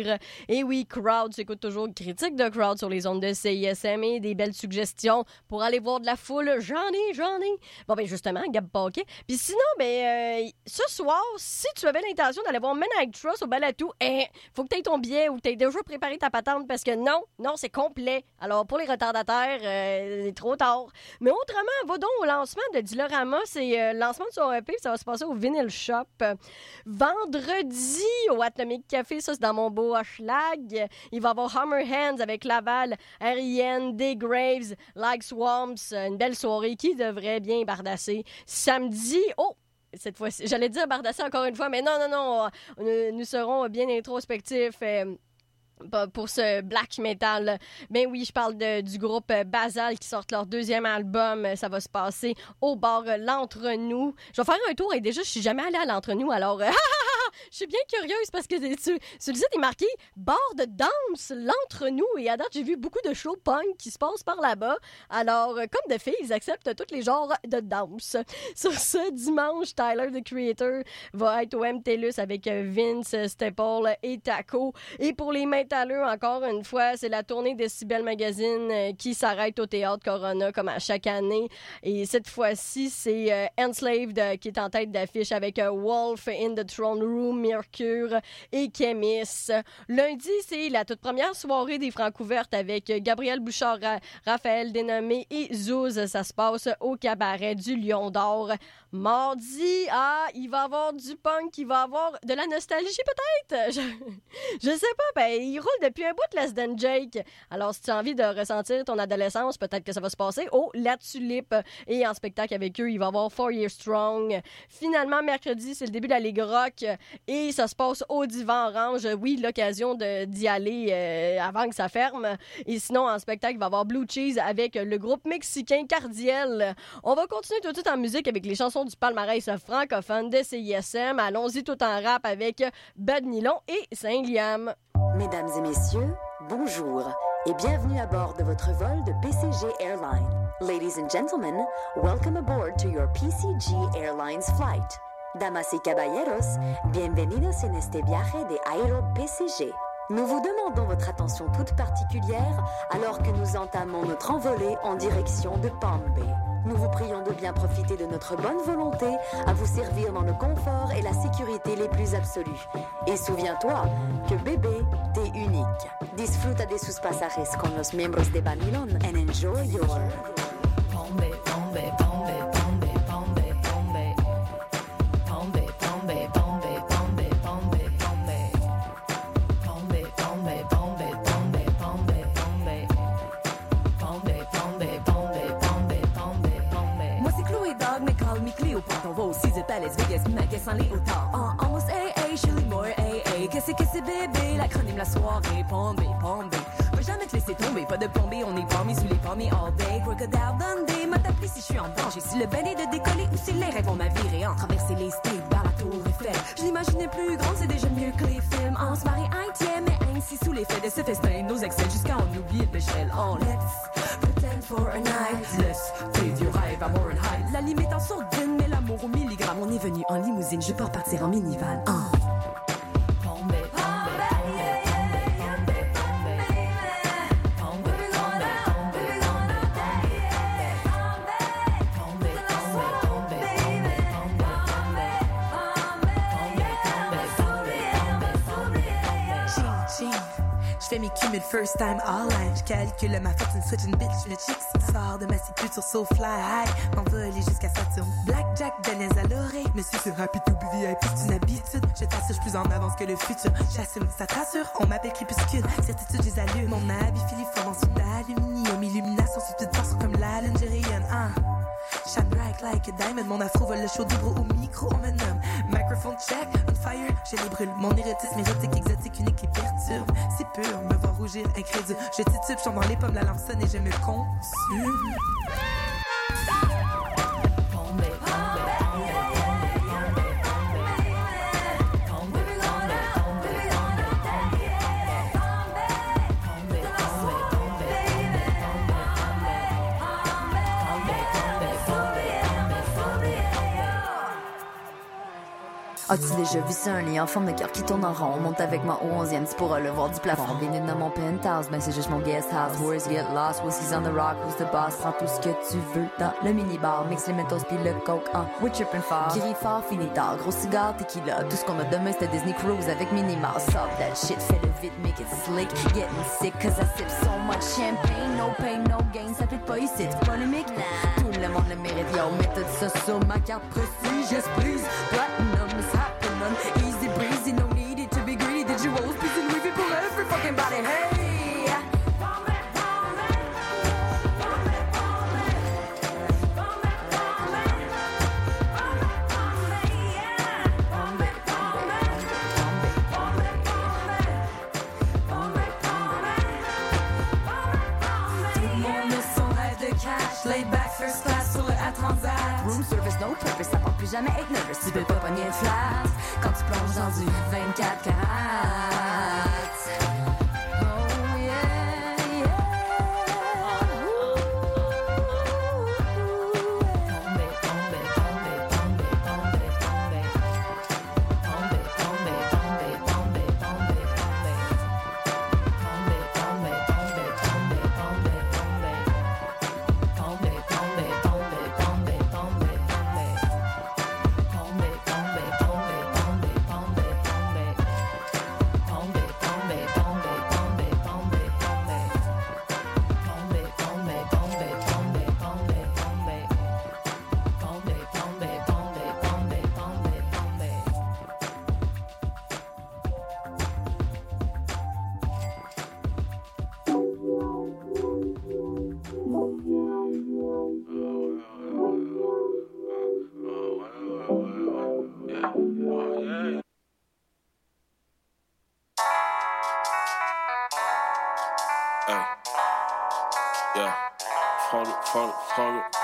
Et oui, Crowd, tu écoutes toujours Critique de Crowd sur les ondes de C I S M et des belles suggestions pour aller voir de la foule. J'en ai, j'en ai. Bon, ben justement, Gab Paquet. Puis sinon, ben, euh, ce soir, si tu avais l'intention d'aller voir Men I Trust au Balatou, eh, faut que tu aies ton billet ou que tu aies déjà préparé ta patente parce que non, non, c'est complet. Alors, pour les retardataires, euh, c'est trop tard. Mais autrement, va donc au lancement de Dilorama. C'est euh, le lancement de son E P, ça va se passer au Vinyl Shop. Euh, vendredi, au Atomic Café, ça, c'est dans mon beau Hochelag. Il va y avoir Hammer Hands avec Laval, R I N, Day Graves, Like Swamps. Une belle soirée qui devrait bien bardasser. Samedi, oh, cette fois-ci, j'allais dire bardasser encore une fois, mais non, non, non, nous, nous serons bien introspectifs. Euh, pour ce black metal. Ben oui, je parle de, du groupe Basal qui sort leur deuxième album. Ça va se passer au bar L'Entre-nous. Je vais faire un tour et déjà, je suis jamais allée à L'Entre-nous, alors... Je suis bien curieuse parce que sur, sur le site, il est marqué « Bar de danse, l'entre-nous » et à date, j'ai vu beaucoup de shows punk qui se passent par là-bas. Alors, comme de fait, ils acceptent tous les genres de danse. Sur ce, dimanche, Tyler, the Creator, va être au M T L U S avec Vince, Staple et Taco. Et pour les métalleux, encore une fois, c'est la tournée de Decibel Magazine qui s'arrête au Théâtre Corona comme à chaque année. Et cette fois-ci, c'est euh, Enslaved qui est en tête d'affiche avec euh, Wolf in the Throne Room, Mercure et Kémis. Lundi, c'est la toute première soirée des Francouvertes avec Gabriel Bouchard, Raphaël Dénommé et Zouz. Ça se passe au cabaret du Lion d'Or. Mardi, ah, il va y avoir du punk, il va y avoir de la nostalgie peut-être. Je, je sais pas, ben, il roule depuis un bout de Less Than Jake. Alors, si tu as envie de ressentir ton adolescence, peut-être que ça va se passer au La Tulipe. Et en spectacle avec eux, il va y avoir Four Years Strong. Finalement, mercredi, c'est le début de la Ligue Rock. et ça se passe au Divan Orange. Oui, l'occasion de, d'y aller euh, avant que ça ferme. Et sinon, en spectacle, il va y avoir Blue Cheese avec le groupe mexicain Cardiel. On va continuer tout de suite en musique avec les chansons du palmarès francophone de C I S M. Allons-y tout en rap avec Bad Nylon et Saint-Liam. Mesdames et messieurs, bonjour et bienvenue à bord de votre vol de P C G Airlines. Ladies and gentlemen, welcome aboard to your P C G Airlines flight. Damas y caballeros, bienvenidos en este viaje de Aero P C G. Nous vous demandons votre attention toute particulière alors que nous entamons notre envolée en direction de Palm Bay. Nous vous prions de bien profiter de notre bonne volonté à vous servir dans le confort et la sécurité les plus absolus. Et souviens-toi que bébé, t'es unique. Disfruta de sus pasajes con los miembros de Bad Nylon and enjoy your... Palm Bay, Palm Bay, Palm Bay, Palm Bay, Palm Bay, Palm Bay. Palm Bay, Palm Bay, Palm Bay, Palm Bay, Palm Bay, Palm Bay. Palm Bay, Palm Bay, Palm Bay, Palm Bay, Palm Bay, Palm Bay. Palm Bay, Palm Bay, Palm Bay, Palm Bay, Palm Bay. Moi c'est Chloé Dog, mais call me Cléopâtre. On va au Caesar Palace, Vegas, Magues en Léotard. En almost A A, Shirley Moore A A. Qu'est-ce que c'est bébé, l'acronyme la soirée. Palm Bay, Palm Bay. Va jamais te laisser tomber, pas de plombée, on est parmi sous les palmiers all day. Crocodile Dundee, m'a tapé si je suis en danger. Si le balai de décoller ou si les rêves vont m'avirer. En traverser les states, vers la tour Eiffel. Je l'imaginais plus grande, c'est déjà mieux que les films. En soirée haïtienne, mais ainsi sous l'effet de ce festin. Nos excès jusqu'à en oublier l'échelle. Oh, let's pretend for a night. Let's take your rêve à more and high. La limite en sourdine, mais l'amour au milligramme. On est venu en limousine, je peux repartir en minivan. Oh. Je fais mes cumuls first time all line. Je calcule ma fortune, switch une bitch, le chicks. Sors de ma sécu sur So Fly High. M'envoler jusqu'à Saturne. Blackjack, Benez à l'oreille. Monsieur sur Happy to be V I P, c'est une habitude. Je t'assure, je plus en avance que le futur. J'assume, ça t'assure, on m'appelle crépuscule. Certitude, j'ai allume. Mon habit filiforme en dessous d'aluminium. Illumination sur toute force comme la lune, je rayonne. Ah. Shine bright like a diamond. Mon afro vole le show du bro au micro, on me nomme. Microphone check, on fire, je les brûle. Mon érotisme érotique, exotique, unique et perturbe. C'est pur, me voir rougir, incrédule. Je titube, je tombe dans les pommes, la lampe sonne et je me consume. As-tu déjà vu ça, un lit en forme de cœur qui tourne en rond? On monte avec moi au onzième, tu pourras le voir du plafond. Bienvenue dans mon penthouse, ben c'est juste mon guest house. Words get lost, whiskey's on the rock, who's the boss? Prends tout ce que tu veux dans le minibar. Mix les mentos pis le coke, hein, we trippin' fort. Gris fort, fini tard, gros cigare, tequila. Tout ce qu'on a demain c'était Disney Cruise avec Minimal. Stop that shit, fais le vite, make it slick. Getting sick cause I sip so much champagne. No pain, no gain, ça fait pas ici, c'est polémique. Nah. Tout le monde le mérite, yo, mets tout ça sur ma carte prestigious, please. Platinum is happening. Easy breezy, no need it to be greedy. Did you always be in Louis V for every fucking body? Hey! Laid back, first class sur le A Transat. Room service, no purpose, ça porte plus jamais être nervous. Tu peux pas pogner une flat quand tu plonges dans du vingt-quatre carats. Oh yeah, yeah. Tombe, tombe, tombe, tombe, tombe, tombe. Tombe, tombe, tombe, tombe, tombe, tombe. Tombe, tombe, tombe, tombe, tombe, tombe. Tombe, tombe, tombe, tombe, tombe, tombe. Tombe, tombe, tombe, tombe, tombe, tombe. Tombe, tombe, tombe, tombe, tombe. front it, front it, front it.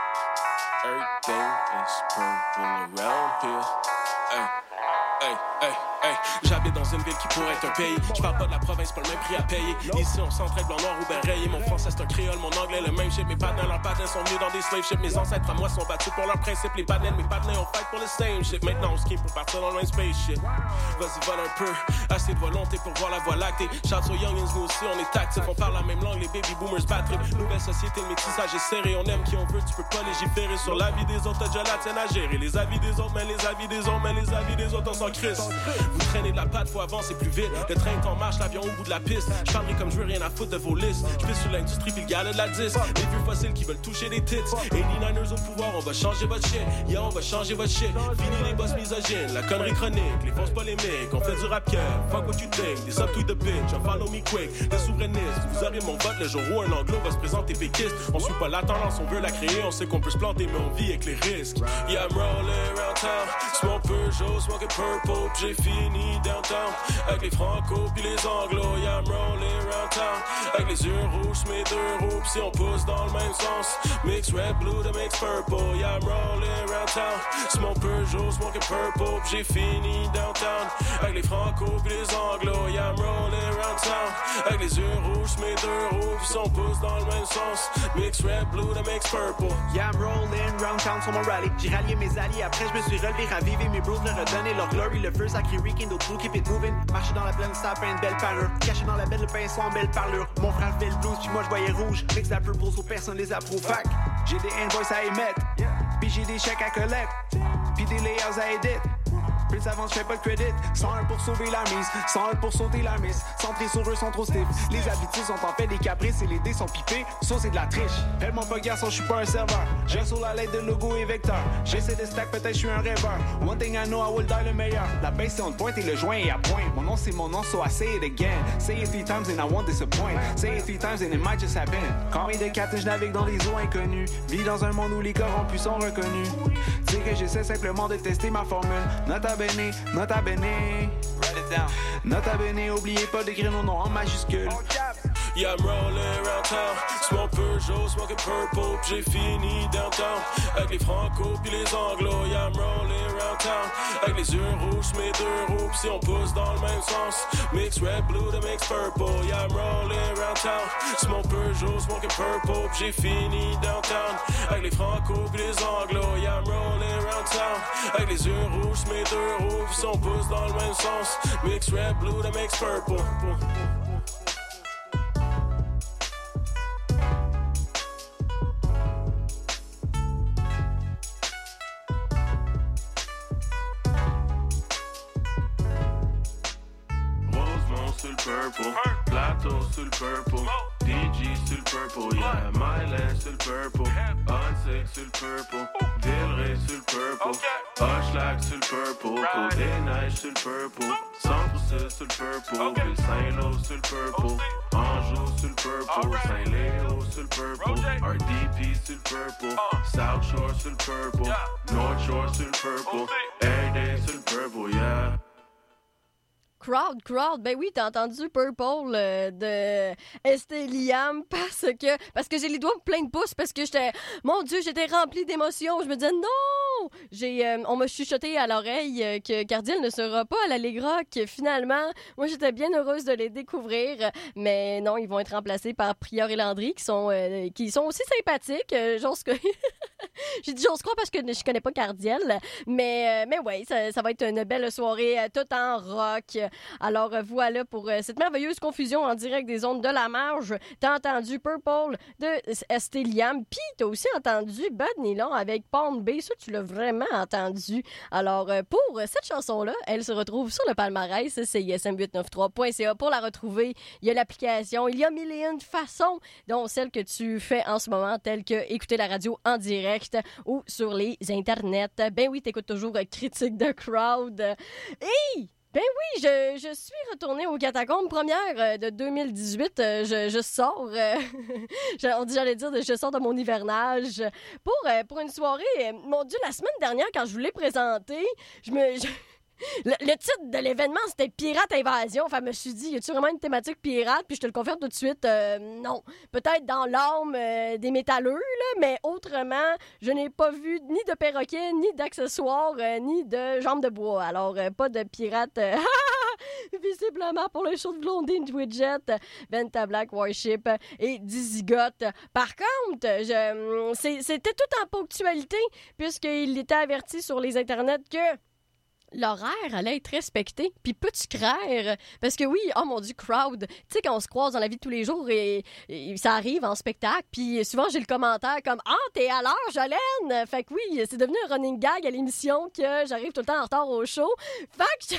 Everything is purple around here. Hey, hey, hey, hey. J'habite dans une ville qui pourrait être un pays. Je parle pas de la province, pas le même prix à payer. Ici on s'entraide blanc, noir ou ben rayé. Mon français c'est un créole, mon anglais le même shit. Mes patins, leurs patins sont venus dans des slave ships. Mes ancêtres à moi sont battus pour leurs principes. Les patins, mes patins on fight pour le same shit. Maintenant on ski pour partir dans le même spaceship. Vas-y vole un peu, assez de volonté pour voir la voie lactée. Shout aux youngins, nous aussi on est actifs. On parle la même langue, les baby boomers battent. Nouvelle société, le métissage est serré. On aime qui on veut, tu peux pas légiférer sur la vie des autres. T'as déjà la tienne à gérer. Les avis des autres, mais les avis des autres, mais les avis des autres on s'en crisse. Vous traînez de la patte, faut avancer plus vite. Le train est en marche, l'avion au bout de la piste. Je parlerai comme je veux, rien à foutre de vos listes. Je pisse sur l'industrie puis le gala de la disque. Les vieux fossiles qui veulent toucher des tits. eighty-niners au pouvoir, on va changer votre shit. Yeah, on va changer votre shit. Fini les boss misogynes, la connerie chronique, les fausses polémiques. On fait du rap cœur, fuck what you think. Des subtweets de bitch, un follow me quick. Des souverainistes, vous aurez mon vote le jour où un anglo va se présenter péquiste. On suit pas la tendance, on veut la créer. On sait qu'on peut se planter, mais on vit avec les risques. Yeah, I'm rolling around town. Smoke Peugeot, smoking purple. J'ai fini downtown. Avec les franco pis les anglo, yeah, I'm rolling around town. Avec les yeux rouges, mes deux roues, si on pousse dans le même sens. Mix red, blue, to mix purple, yeah, I'm rolling around town. Smoke Peugeot, smoking purple, j'ai fini downtown. Avec les franco pis les anglo, yeah, I'm rolling around town. Avec les yeux rouges, mes deux roues, si on pousse dans le même sens. Mix red, blue, to mix purple. Yeah, I'm rolling around town sur mon rallye. J'ai rallié mes alliés, après je me suis relevé, ravivé mes bros, leur redonner leur glory. Le feu sacré weekend, d'autres crew, keep it moving. Marcher dans la plaine, sapin, une belle parure. Caché dans la belle, le pinceau en belle parlure. Mon frère fait le blues, puis moi je voyais rouge. Mix la purple, so personne les approuve. Fac, j'ai des invoices à émettre, puis j'ai des chèques à collecte, puis des layers à edit. Plus avant, je fais pas de credit. cent un pour sauver la mise, cent un pour sauter la mise. Centrés sur eux sont trop stiff. Les habitudes sont en fait des caprices et les dés sont pipés. Ça, c'est de la triche. Elle m'en pas garçon, je suis pas un serveur. J'ai sur la lettre de logo et vecteur. J'essaie de stack, peut-être je suis un rêveur. One thing I know, I will die le meilleur. La baisse c'est on point et le joint est à point. Mon nom c'est mon nom, so I say it again. Say it three times and I won't disappoint. Say it three times and it might just happen. Quand mes de captain, je navigue dans les eaux inconnues. Vis dans un monde où les corrompus sont reconnus. Tu sais que j'essaie simplement de tester ma formule. Nota bene, nota bene. Write it down. Nota bene, oubliez pas d'écrire nos noms en majuscule. Yeah, I'm rolling around town. Smoke Peugeot, smoking purple, j'ai fini downtown. Avec les franco pis les anglo, yeah, I'm rolling around town. Avec les yeux rouges, mes deux roues, si on pousse dans le même sens. Mix red, blue, to mix purple, yeah, I'm rolling around town. Smoke Peugeot, smoking purple, j'ai fini downtown. Avec les franco pis les anglo, yeah, I'm rolling around town. Avec les yeux rouges, mes deux roues, si on pousse dans le même sens. Mix red, blue, to mix purple. Sur le purple, plateau sur le purple, D G sur le purple, yeah, Myland sur le purple, Hansik sur le purple, Villeray sur le purple, Hochelag sur le purple, Côte-des-Neiges sur le purple, cent pour cent sur le purple, Ville-Saint-Lô sur le purple, Anjou sur le purple, Saint-Léo sur le purple, R D P sur le purple, South Shore sur le purple, North Shore sur le purple, Airdale sur le purple, yeah. Crowd, crowd, ben oui, t'as entendu Purple euh, de Estée Liam parce que parce que j'ai les doigts pleins de pouces parce que j'étais, mon Dieu, j'étais remplie d'émotions. Je me disais non, j'ai, euh, on m'a chuchoté à l'oreille euh, que Cardiel ne sera pas à l'Allegra, que finalement, moi j'étais bien heureuse de les découvrir, mais non, ils vont être remplacés par Prieur et Landry qui sont euh, qui sont aussi sympathiques. Euh, j'ose que j'ai dit j'ose croire parce que je connais pas Cardiel, mais euh, mais ouais, ça, ça va être une belle soirée euh, tout en rock. Alors euh, voilà pour euh, cette merveilleuse confusion en direct des ondes de la marge. T'as entendu Purple de Estée Liam, puis t'as aussi entendu Bud Nylon avec Palm Bay. Ça, tu l'as vraiment entendu. Alors euh, pour euh, cette chanson-là, elle se retrouve sur le palmarès, c'est I S M huit cent quatre-vingt-treize point C A. Pour la retrouver, il y a l'application, il y a mille et une façons, dont celle que tu fais en ce moment, telle que écouter la radio en direct ou sur les internets. Ben oui, t'écoutes toujours euh, Critique de Crowd. Hey! Ben oui, je, je suis retournée aux Catacombes première euh, de deux mille dix-huit. Euh, je, je sors, euh, on dit, j'allais dire, je sors de mon hivernage pour, euh, pour une soirée. Euh, mon Dieu, la semaine dernière, quand je vous l'ai présenté, je me... Je... Le, le titre de l'événement, c'était Pirate Invasion. Enfin, je me suis dit, y a-tu vraiment une thématique pirate? Puis je te le confirme tout de suite, euh, non. Peut-être dans l'âme euh, des métalleux, là, mais autrement, je n'ai pas vu ni de perroquet, ni d'accessoires, euh, ni de jambes de bois. Alors, euh, pas de pirate... Euh, visiblement pour le show de Blondine, Widget, Venta Black, Warship et Dizzy Got. Par contre, je, c'est, c'était tout en ponctualité, puisqu'il était averti sur les internets que l'horaire allait être respecté. Puis peux-tu craire? Parce que oui, oh mon Dieu, crowd. Tu sais, quand on se croise dans la vie de tous les jours et, et ça arrive en spectacle, puis souvent j'ai le commentaire comme « Ah, t'es à l'heure, Jolène! » Fait que oui, c'est devenu un running gag à l'émission que j'arrive tout le temps en retard au show. Fait que...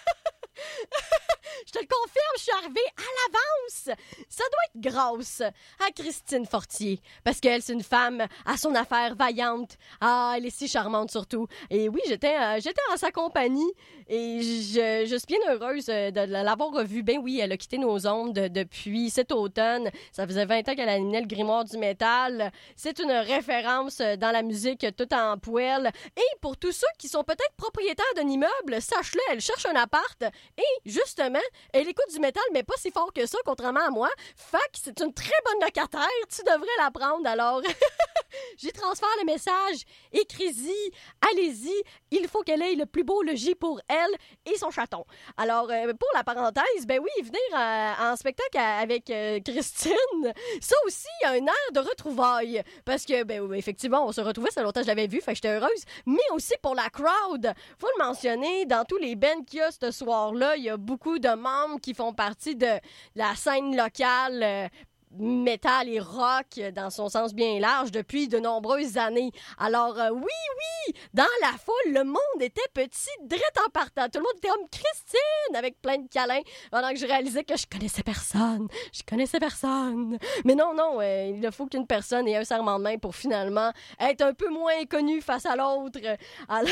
Je te le confirme, je suis arrivée à l'avance. Ça doit être grâce à Christine Fortier, parce qu'elle, c'est une femme à son affaire vaillante. Ah, elle est si charmante surtout. Et oui, j'étais, euh, j'étais en sa compagnie et je, je suis bien heureuse de l'avoir revue. Ben oui, elle a quitté nos ondes depuis cet automne. Ça faisait vingt ans qu'elle animait le Grimoire du métal. C'est une référence dans la musique tout en poêle. Et pour tous ceux qui sont peut-être propriétaires d'un immeuble, sache-le, elle cherche un appart. Et justement, elle écoute du métal, mais pas si fort que ça, contrairement à moi. Fait que c'est une très bonne locataire. Tu devrais la prendre, alors. J'y transfère le message. Écris-y, allez-y. Il faut qu'elle ait le plus beau logis pour elle et son chaton. Alors, euh, pour la parenthèse, ben oui, venir euh, en spectacle avec euh, Christine, ça aussi, il y a un air de retrouvailles. Parce que, ben oui, effectivement, on se retrouvait, ça longtemps que je l'avais vu, fait que j'étais heureuse. Mais aussi pour la crowd. Faut le mentionner, dans tous les bands qu'il y a ce soir-là, il y a beaucoup de membres qui font partie de la scène locale euh, métal et rock dans son sens bien large depuis de nombreuses années. Alors euh, oui, oui, dans la foule, le monde était petit, drette en partant. Tout le monde était comme Christine avec plein de câlins pendant que je réalisais que je connaissais personne. Je connaissais personne. Mais non, non, euh, il faut qu'une personne ait un serment de main pour finalement être un peu moins connue face à l'autre. Alors...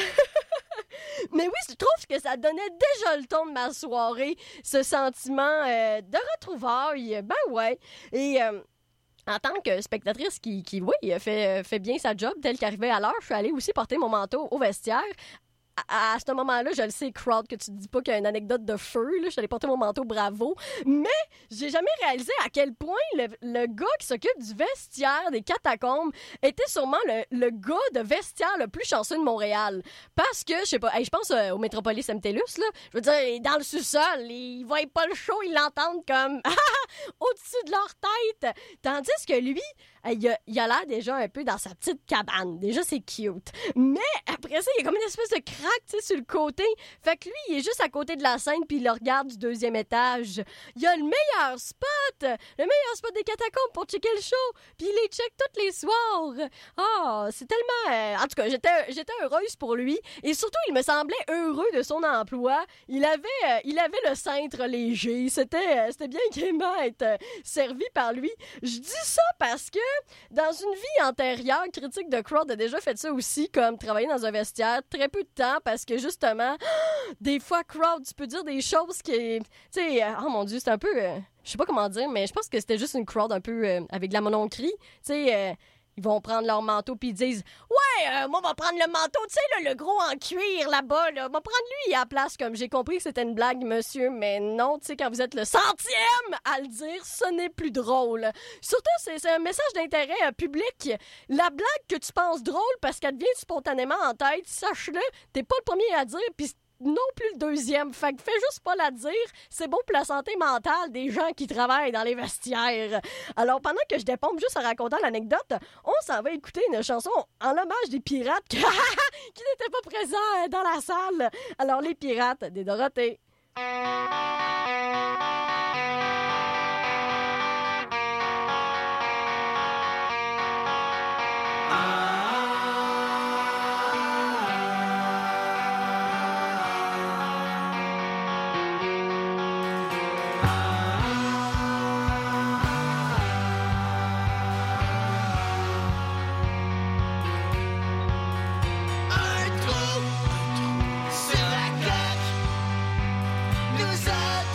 Mais oui, je trouve que ça donnait déjà le ton de ma soirée, ce sentiment euh, de retrouvailles. Ben ouais. Et euh, en tant que spectatrice qui, qui oui, fait, fait bien sa job, telle qu'arrivée à l'heure, je suis allée aussi porter mon manteau au vestiaire. À, à ce moment-là, je le sais, crowd, que tu te dis pas qu'il y a une anecdote de feu. Là, je suis allée porter mon manteau, bravo. Mais j'ai jamais réalisé à quel point le, le gars qui s'occupe du vestiaire des catacombes était sûrement le, le gars de vestiaire le plus chanceux de Montréal. Parce que, je sais pas, hey, je pense euh, au Métropolis M T L U S, là, je veux dire, dans le sous-sol, ils voient pas le show, ils l'entendent comme au-dessus de leur tête. Tandis que lui, il a, il a l'air déjà un peu dans sa petite cabane. Déjà, c'est cute. Mais après ça, il y a comme une espèce de craque, tu sais, sur le côté. Fait que lui, il est juste à côté de la scène, puis il le regarde du deuxième étage. Il y a le meilleur spot, le meilleur spot des catacombes pour checker le show. Puis il les check tous les soirs. Ah, oh, c'est tellement... Euh... En tout cas, j'étais, j'étais heureuse pour lui. Et surtout, il me semblait heureux de son emploi. Il avait, euh, il avait le cintre léger. C'était, euh, c'était bien gaiement être euh, servi par lui. Je dis ça parce que dans une vie antérieure, Critique de Crowd a déjà fait ça aussi, comme travailler dans un vestiaire très peu de temps, parce que justement, des fois, Crowd, tu peux dire des choses qui, tu sais, oh mon Dieu, c'est un peu, euh, je sais pas comment dire, mais je pense que c'était juste une crowd un peu euh, avec de la mononcrie, tu sais, euh, ils vont prendre leur manteau puis ils disent « Ouais, euh, moi, on va prendre le manteau, tu sais, là, le gros en cuir là-bas, là. On va prendre lui à la place. » Comme j'ai compris que c'était une blague, monsieur, mais non, tu sais, quand vous êtes le centième à le dire, ce n'est plus drôle. Surtout, c'est, c'est un message d'intérêt euh, public. La blague que tu penses drôle parce qu'elle te vient spontanément en tête, sache-le, t'es pas le premier à dire, puis non plus le deuxième. Fait que fais juste pas la dire. C'est bon pour la santé mentale des gens qui travaillent dans les vestiaires. Alors, pendant que je dépompe juste en racontant l'anecdote, on s'en va écouter une chanson en hommage des pirates qui n'étaient pas présents dans la salle. Alors, les pirates des Dorothées. Sur la coque, nous autres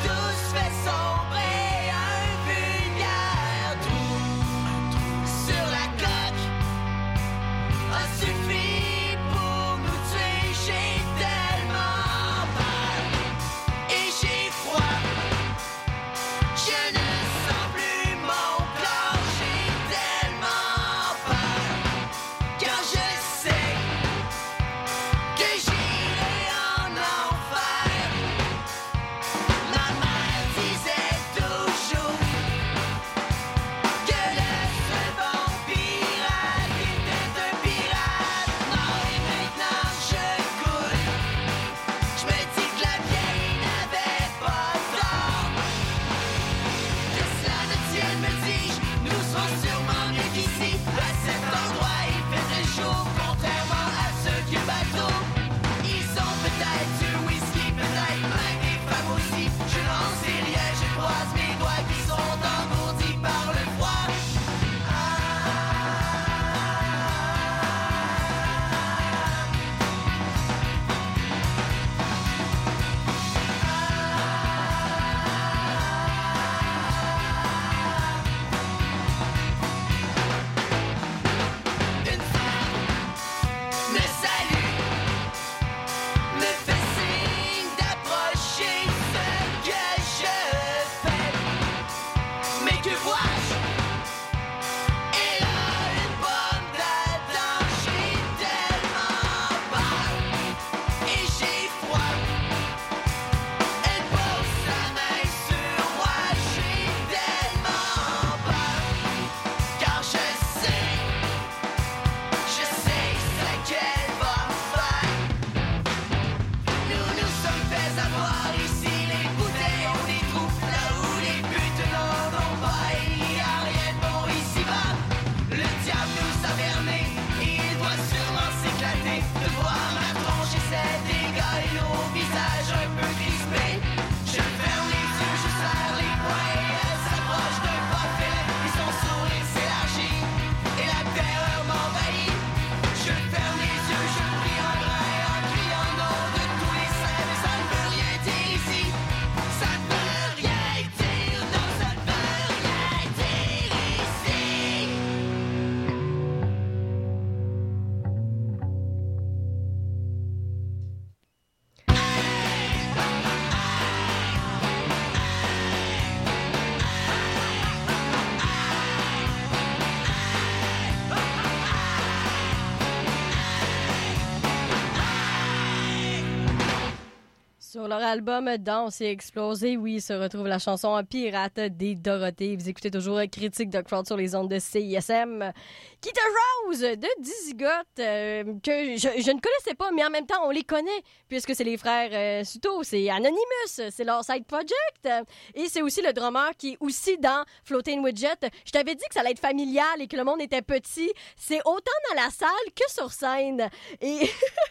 Sur leur album Danse et Exploser, oui, se retrouve la chanson Pirate des Dorothées. Vous écoutez toujours Critique de Crowd sur les ondes de C I S M. Kid Rose de Dizzy Gott, euh, que je, je ne connaissais pas, mais en même temps, on les connaît, puisque c'est les frères euh, Suto, c'est Anonymous, c'est leur side project. Et c'est aussi le drummer qui est aussi dans Floating with Jet. Je t'avais dit que ça allait être familial et que le monde était petit. C'est autant dans la salle que sur scène. Et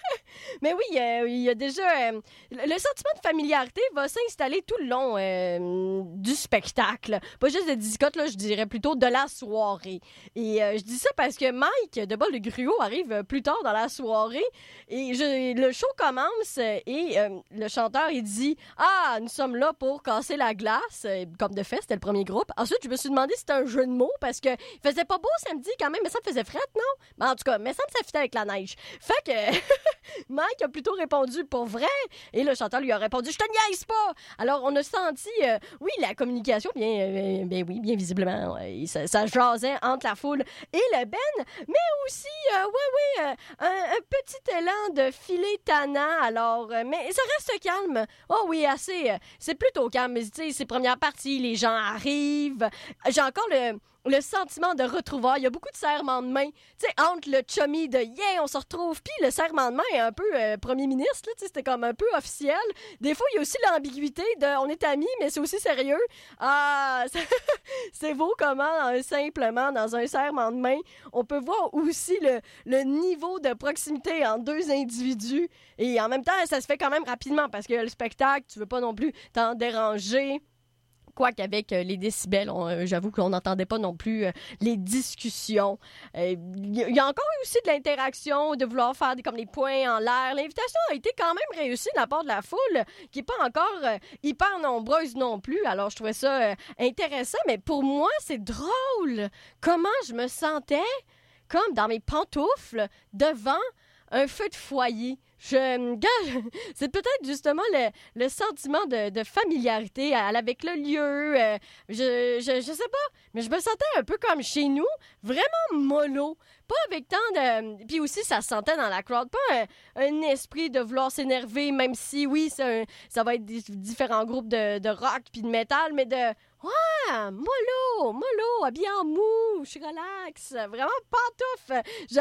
mais oui, euh, il y a déjà... Euh, le sentiment de familiarité va s'installer tout le long euh, du spectacle. Pas juste de Dizzy Gott, là, je dirais plutôt de la soirée. Et euh, je dis ça parce que Mike de Bol de Gruau arrive plus tard dans la soirée et je, le show commence et euh, le chanteur, il dit « Ah, nous sommes là pour casser la glace. » Comme de fait, c'était le premier groupe. Ensuite, je me suis demandé si c'était un jeu de mots parce que il faisait pas beau samedi quand même, mais ça me faisait fret, non? Mais en tout cas, mais ça me fitait avec la neige. Fait que Mike a plutôt répondu « Pour vrai? » Et le chanteur lui a répondu « Je te niaise pas! » Alors, on a senti, euh, oui, la communication, bien, euh, bien oui, bien visiblement, ouais, ça, ça jasait entre la foule et le Ben, mais aussi, euh, oui, oui, euh, un, un petit élan de filet tannant, alors, euh, mais ça reste calme. Oh oui, assez, euh, c'est plutôt calme, mais tu sais, c'est première partie, les gens arrivent, j'ai encore le... le sentiment de retrouvailles. Il y a beaucoup de serrements de main. Tu sais, entre le chummy de « Yeah, on se retrouve », puis le serrement de main est un peu euh, premier ministre, tu sais, c'était comme un peu officiel. Des fois, il y a aussi l'ambiguïté de « on est amis, mais c'est aussi sérieux ». Ah, c'est beau comment, euh, simplement, dans un serrement de main, on peut voir aussi le, le niveau de proximité entre deux individus. Et en même temps, ça se fait quand même rapidement, parce que le spectacle, tu veux pas non plus t'en déranger. Quoiqu'avec euh, les décibels, on, euh, j'avoue qu'on n'entendait pas non plus euh, les discussions. Il euh, y, y a encore eu aussi de l'interaction, de vouloir faire des, comme des points en l'air. L'invitation a été quand même réussie de la part de la foule, qui n'est pas encore euh, hyper nombreuse non plus. Alors, je trouvais ça euh, intéressant, mais pour moi, c'est drôle comment je me sentais comme dans mes pantoufles devant un feu de foyer. Je, c'est peut-être justement le, le sentiment de, de familiarité avec le lieu. Euh, je, je, je sais pas, mais je me sentais un peu comme chez nous, vraiment mollo. Pas avec tant de... Puis aussi, ça se sentait dans la crowd. Pas un, un esprit de vouloir s'énerver, même si, oui, ça, ça va être des, différents groupes de, de rock puis de métal, mais de... Ouais, mollo, mollo, habillé en mou, je suis relax, vraiment pantouf. Je...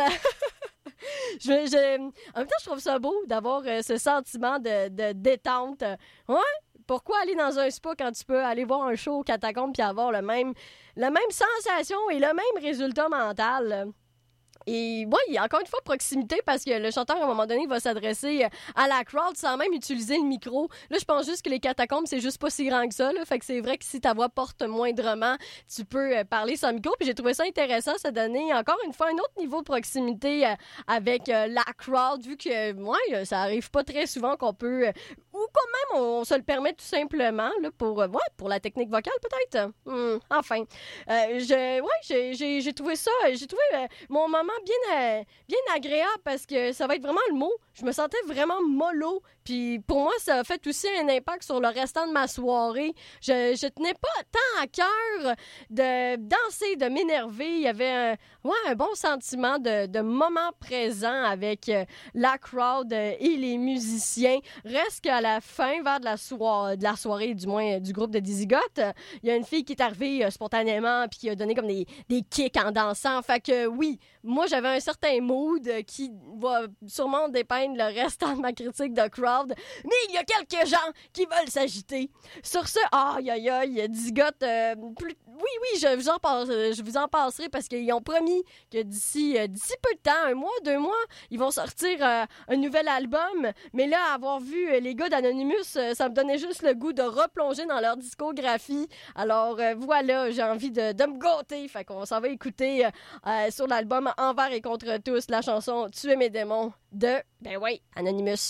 je, je... En même temps, je trouve ça beau d'avoir euh, ce sentiment de, de détente. Ouais, pourquoi aller dans un spa quand tu peux aller voir un show au catacombe puis avoir le même, la même sensation et le même résultat mental? Et oui, encore une fois, proximité, parce que le chanteur, à un moment donné, va s'adresser à la crowd sans même utiliser le micro. Là, je pense juste que les catacombes, c'est juste pas si grand que ça. Là. Fait que c'est vrai que si ta voix porte moindrement, tu peux parler sans micro. Puis j'ai trouvé ça intéressant, ça donnait encore une fois un autre niveau de proximité avec la crowd, vu que, ouais, ça arrive pas très souvent qu'on peut... Ou quand même, on se le permet tout simplement, là, pour, ouais, pour la technique vocale, peut-être. Hum, enfin. Euh, je, ouais, j'ai, j'ai, j'ai trouvé ça... J'ai trouvé euh, mon moment bien, euh, bien agréable parce que ça va être vraiment le mot. Je me sentais vraiment mollo. Puis pour moi, ça a fait aussi un impact sur le restant de ma soirée. Je, je tenais pas tant à cœur de danser, de m'énerver. Il y avait un, ouais, un bon sentiment de, de moment présent avec euh, la crowd euh, et les musiciens. Reste qu'à la fin, vers de la, soir- de la soirée, du moins euh, du groupe de Dizzy Gott, il y a une fille qui est arrivée euh, spontanément puis qui a donné comme des, des kicks en dansant. Fait que oui, moi, j'avais un certain mood qui va sûrement dépeindre le restant de ma critique de crowd. Mais il y a quelques gens qui veulent s'agiter. Sur ce, aïe, aïe, aïe, Dizzy Gott, euh, plus... oui, oui, je vous en passe, je vous en passerai parce qu'ils ont promis que d'ici, euh, d'ici peu de temps, un mois, deux mois, ils vont sortir euh, un nouvel album. Mais là, avoir vu euh, les gars d'Anonymous, euh, ça me donnait juste le goût de replonger dans leur discographie. Alors euh, voilà, j'ai envie de, de me gâter. Fait qu'on s'en va écouter euh, euh, sur l'album Envers et contre tous la chanson Tuer mes démons de, ben ouais, Anonymous.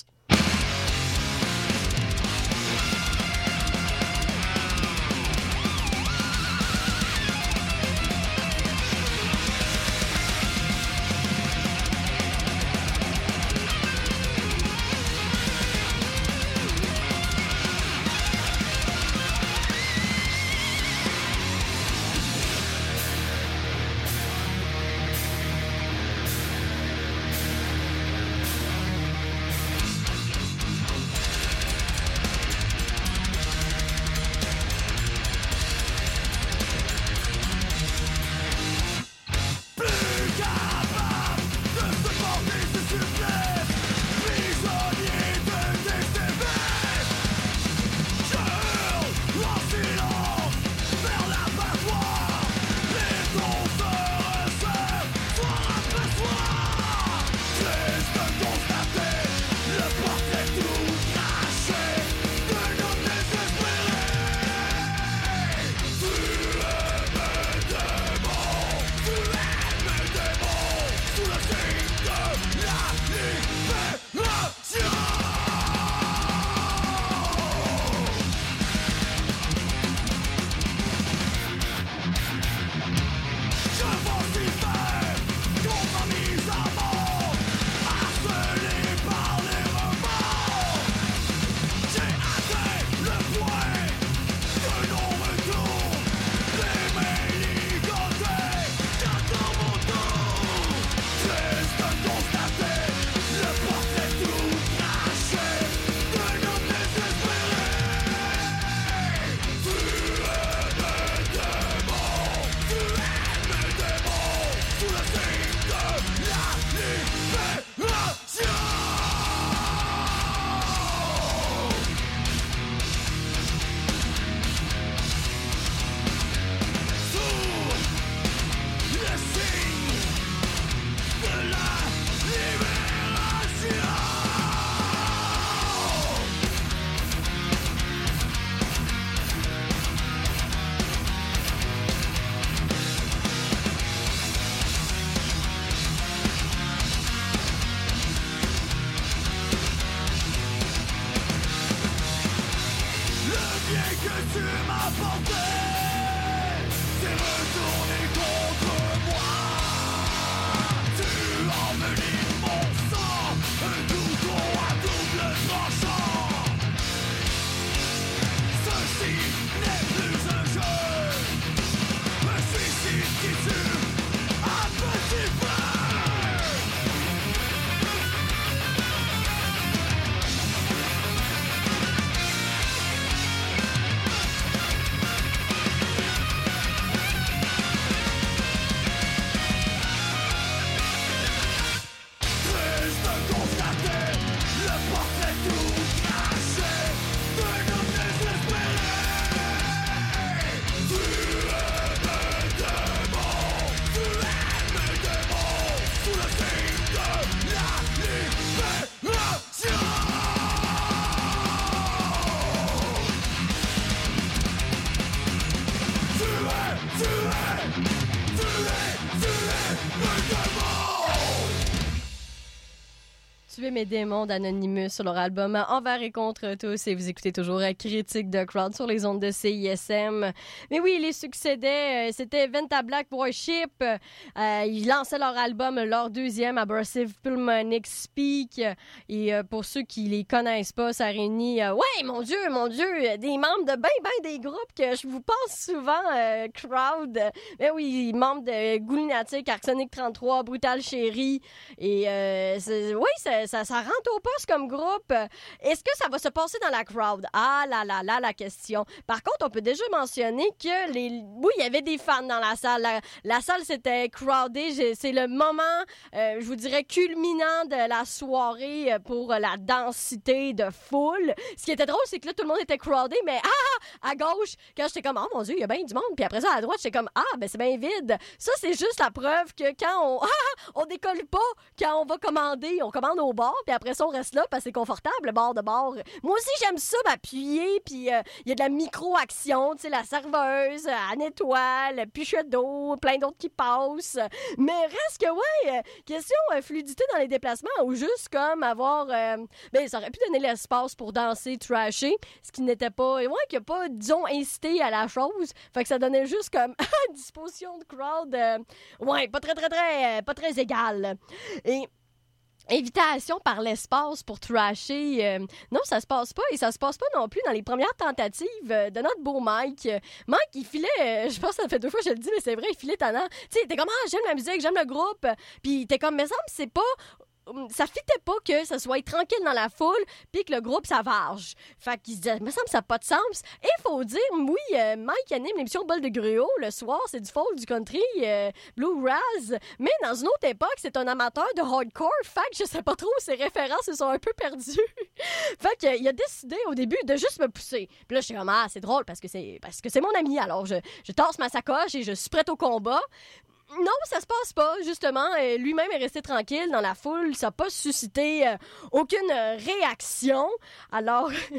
Tuer mes démons d'Anonymous sur leur album Envers et contre tous, et vous écoutez toujours Critique de Crowd sur les ondes de C I S M. Mais oui, les succédaient, c'était Venta Black Worship, euh, ils lançaient leur album, leur deuxième, Abrasive Pulmonic Speak, et euh, pour ceux qui les connaissent pas, ça réunit, euh, ouais, mon Dieu, mon Dieu, des membres de ben ben des groupes que je vous passe souvent, euh, Crowd, mais oui, membres de Goût Lunatique, Arsenic trente-trois, Brutal Chéri, et euh, c'est, oui, c'est Ça, ça rentre au poste comme groupe. Est-ce que ça va se passer dans la crowd? Ah là là là, la question. Par contre, on peut déjà mentionner que les... oui, il y avait des fans dans la salle. La, la salle, c'était crowded. C'est le moment, euh, je vous dirais, culminant de la soirée pour la densité de foule. Ce qui était drôle, c'est que là, tout le monde était crowded, mais ah, à gauche, quand j'étais comme, oh mon Dieu, il y a bien du monde. Puis après ça, à droite, j'étais comme, ah, ben c'est bien vide. Ça, c'est juste la preuve que quand on, ah, on décolle pas, quand on va commander, on commande au bar, puis après ça, on reste là parce que c'est confortable, bord de bord. Moi aussi, j'aime ça, m'appuyer, puis il euh, y a de la micro-action, tu sais, la serveuse, à nettoie, le pichet d'eau, plein d'autres qui passent. Mais reste que, ouais, euh, question euh, fluidité dans les déplacements, ou juste comme avoir... Euh, ben, ça aurait pu donner l'espace pour danser, trasher, ce qui n'était pas... Ouais, qui n'a pas, disons, incité à la chose. Fait que ça donnait juste comme disposition de crowd, euh, ouais, pas très, très, très, euh, pas très égale. Et... Invitation par l'espace pour trasher. Euh, non, ça se passe pas, et ça se passe pas non plus dans les premières tentatives euh, de notre beau Mike. Mike, il filait, euh, je pense que ça fait deux fois que je le dis, mais c'est vrai, il filait tannant. Tu sais, il était comme, ah, j'aime la musique, j'aime le groupe. Puis il était comme, mais ça me c'est pas... ça fitait pas que ça soit tranquille dans la foule puis que le groupe s'avarge. Fait qu'il se disait, me semble ça n'a pas de sens. Et il faut dire, oui, euh, Mike anime l'émission Bol de Gruau le soir, c'est du folk, du country, euh, bluegrass, mais dans une autre époque, c'est un amateur de hardcore. Fait que je sais pas trop où ses références se sont un peu perdues. Fait qu'il a décidé au début de juste me pousser. Puis là, je suis comme, ah, c'est drôle parce que c'est parce que c'est mon ami. Alors, je, je tasse ma sacoche et je suis prête au combat. Non, ça se passe pas, justement. Euh, lui-même est resté tranquille dans la foule. Ça n'a pas suscité euh, aucune euh, réaction. Alors...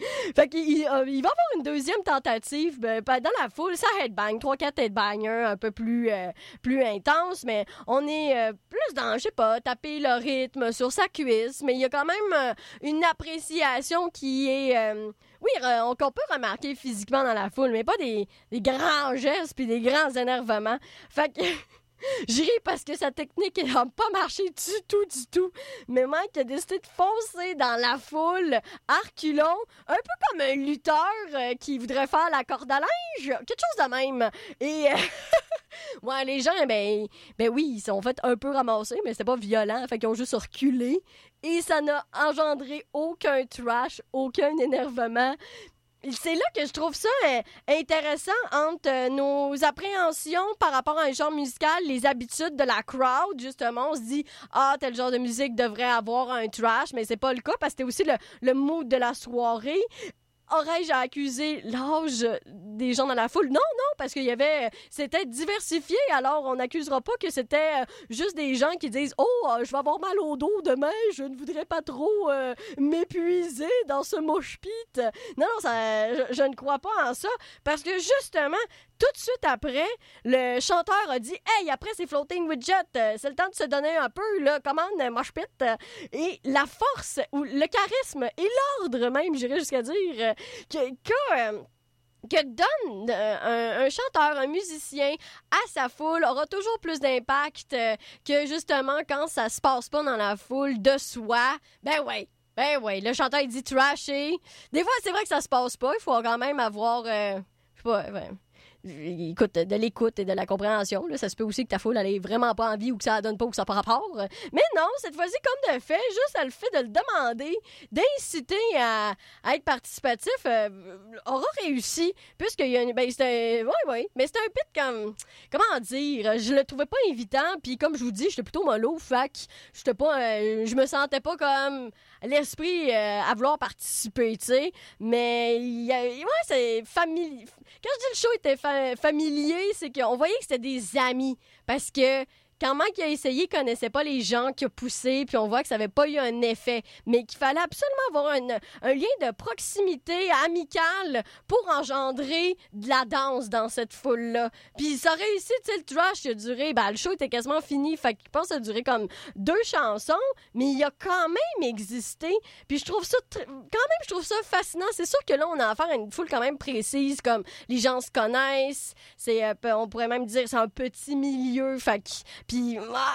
Fait qu'il il, euh, il va avoir une deuxième tentative ben, dans la foule, ça headbang, trois quatre headbangers un peu plus, euh, plus intense, mais on est euh, plus dans, je sais pas, taper le rythme sur sa cuisse, mais il y a quand même euh, une appréciation qui est... Euh, oui, on, qu'on peut remarquer physiquement dans la foule, mais pas des, des grands gestes puis des grands énervements. Fait que... Je ris parce que sa technique n'a pas marché du tout, du tout. Mais Mike a décidé de foncer dans la foule, à reculons, un peu comme un lutteur euh, qui voudrait faire la corde à linge, quelque chose de même. Et euh, ouais, les gens, ben, ben oui, ils sont fait un peu ramassés, mais c'était pas violent, fait qu'ils ont juste reculé. Et ça n'a engendré aucun trash, aucun énervement. C'est là que je trouve ça euh, intéressant entre euh, nos appréhensions par rapport à un genre musical, les habitudes de la crowd, justement. On se dit, ah, tel genre de musique devrait avoir un trash, mais c'est pas le cas parce que c'était aussi le, le mood de la soirée. Aurais-je à accuser l'âge des gens dans la foule? Non, non, parce qu'il y avait... C'était diversifié, alors on n'accusera pas que c'était juste des gens qui disent « Oh, je vais avoir mal au dos demain, je ne voudrais pas trop euh, m'épuiser dans ce mosh pit. » Non, non, ça, je, je ne crois pas en ça, parce que justement... Tout de suite après, le chanteur a dit « Hey, après c'est Floating with Jet, c'est le temps de se donner un peu, là, commande, mosh pit. » Et la force, ou le charisme et l'ordre même, j'irais jusqu'à dire, que, que, que donne un, un chanteur, un musicien à sa foule aura toujours plus d'impact que justement quand ça se passe pas dans la foule de soi. Ben ouais. Ben ouais, le chanteur il dit trashy. Des fois, c'est vrai que ça se passe pas, il faut quand même avoir... Euh, je sais pas... Ouais. Écoute, de l'écoute et de la compréhension. Là, ça se peut aussi que ta foule n'ait vraiment pas envie ou que ça ne donne pas ou que ça n'a pas rapport. Mais non, cette fois-ci, comme de fait, juste à le fait de le demander, d'inciter à, à être participatif, euh, aura réussi. Puisqu'il y a une. Ben, c'était. Oui, oui. Mais c'était un pit comme. Comment dire? Je le trouvais pas invitant. Puis comme je vous dis, j'étais plutôt mollo. Fait que j'étais pas. Euh, je me sentais pas comme l'esprit euh, à vouloir participer, tu sais. Mais. Y a, ouais, c'est familier. Quand je dis le show était fa- familier, c'est qu'on voyait que c'était des amis. Parce que quand Mike a essayé, il connaissait pas les gens qui ont poussé, puis on voit que ça n'avait pas eu un effet. Mais qu'il fallait absolument avoir un, un lien de proximité amical pour engendrer de la danse dans cette foule-là. Puis ça a réussi, tu sais, le trash, il a duré, ben le show était quasiment fini, fait qu'il pense que ça a duré comme deux chansons, mais il a quand même existé. Puis je trouve ça, tr- quand même, je trouve ça fascinant. C'est sûr que là, on a affaire à une foule quand même précise, comme les gens se connaissent, c'est, euh, on pourrait même dire, c'est un petit milieu, fait que puis,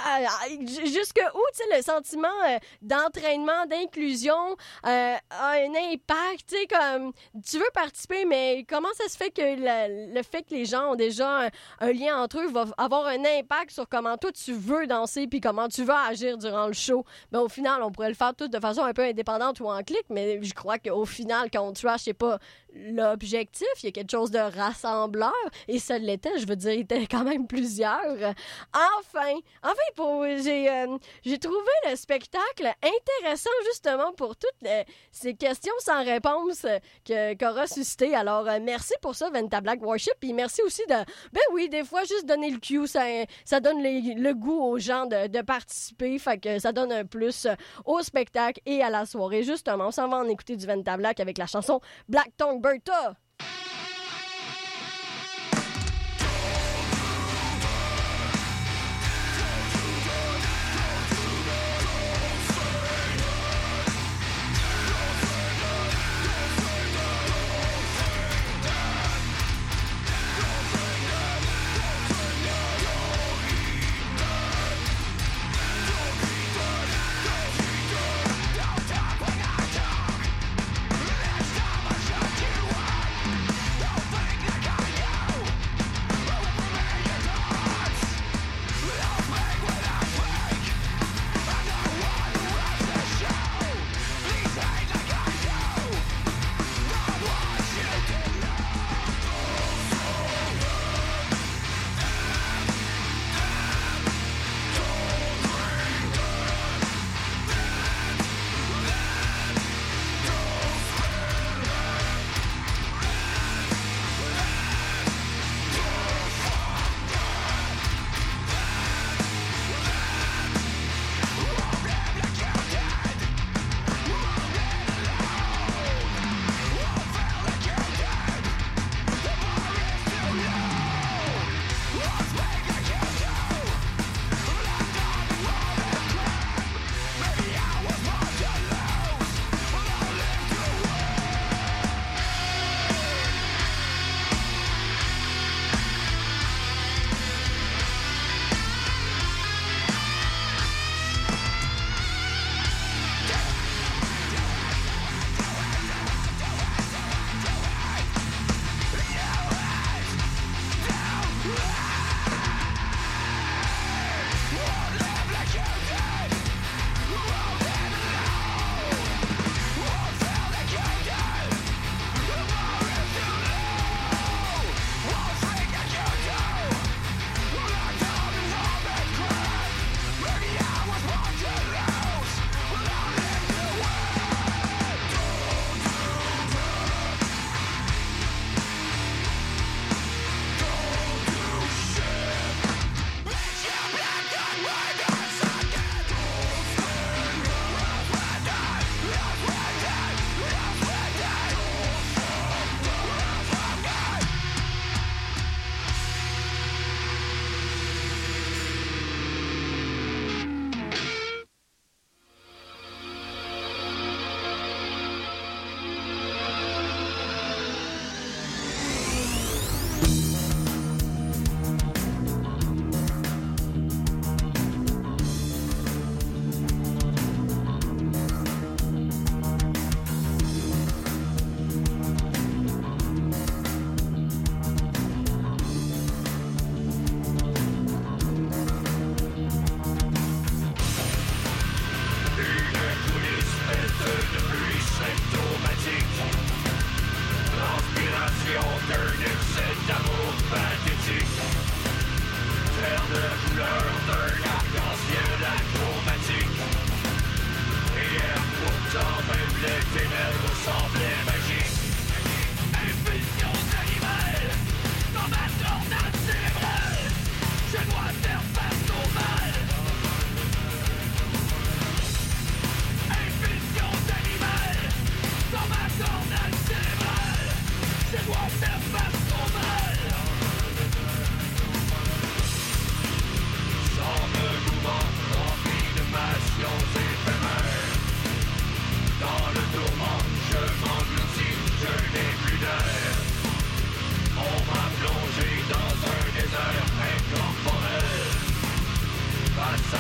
jusque où, tu sais, le sentiment euh, d'entraînement, d'inclusion euh, a un impact, tu sais, comme, tu veux participer, mais comment ça se fait que le, le fait que les gens ont déjà un, un lien entre eux va avoir un impact sur comment toi tu veux danser puis comment tu veux agir durant le show? Ben, au final, on pourrait le faire tout de façon un peu indépendante ou en clic, mais je crois qu'au final, quand on trash, c'est pas l'objectif, il y a quelque chose de rassembleur, et ça l'était, je veux dire, il était quand même plusieurs. Enfin, enfin, pour, j'ai, euh, j'ai trouvé le spectacle intéressant justement pour toutes les, ces questions sans réponse que, qu'aura suscité. Alors, euh, merci pour ça, Venta Black Worship, puis merci aussi de, ben oui, des fois, juste donner le cue, ça, ça donne les, le goût aux gens de, de participer, fait que ça donne un plus au spectacle et à la soirée. Justement, on s'en va en écouter du Venta Black avec la chanson Black Tongue Bertha.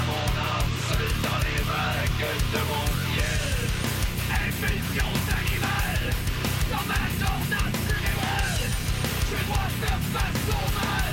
mon âme, seul dans les vagues de mon ciel. Impulsion animale, dans ma tornade cérébrale, je dois faire face au mal.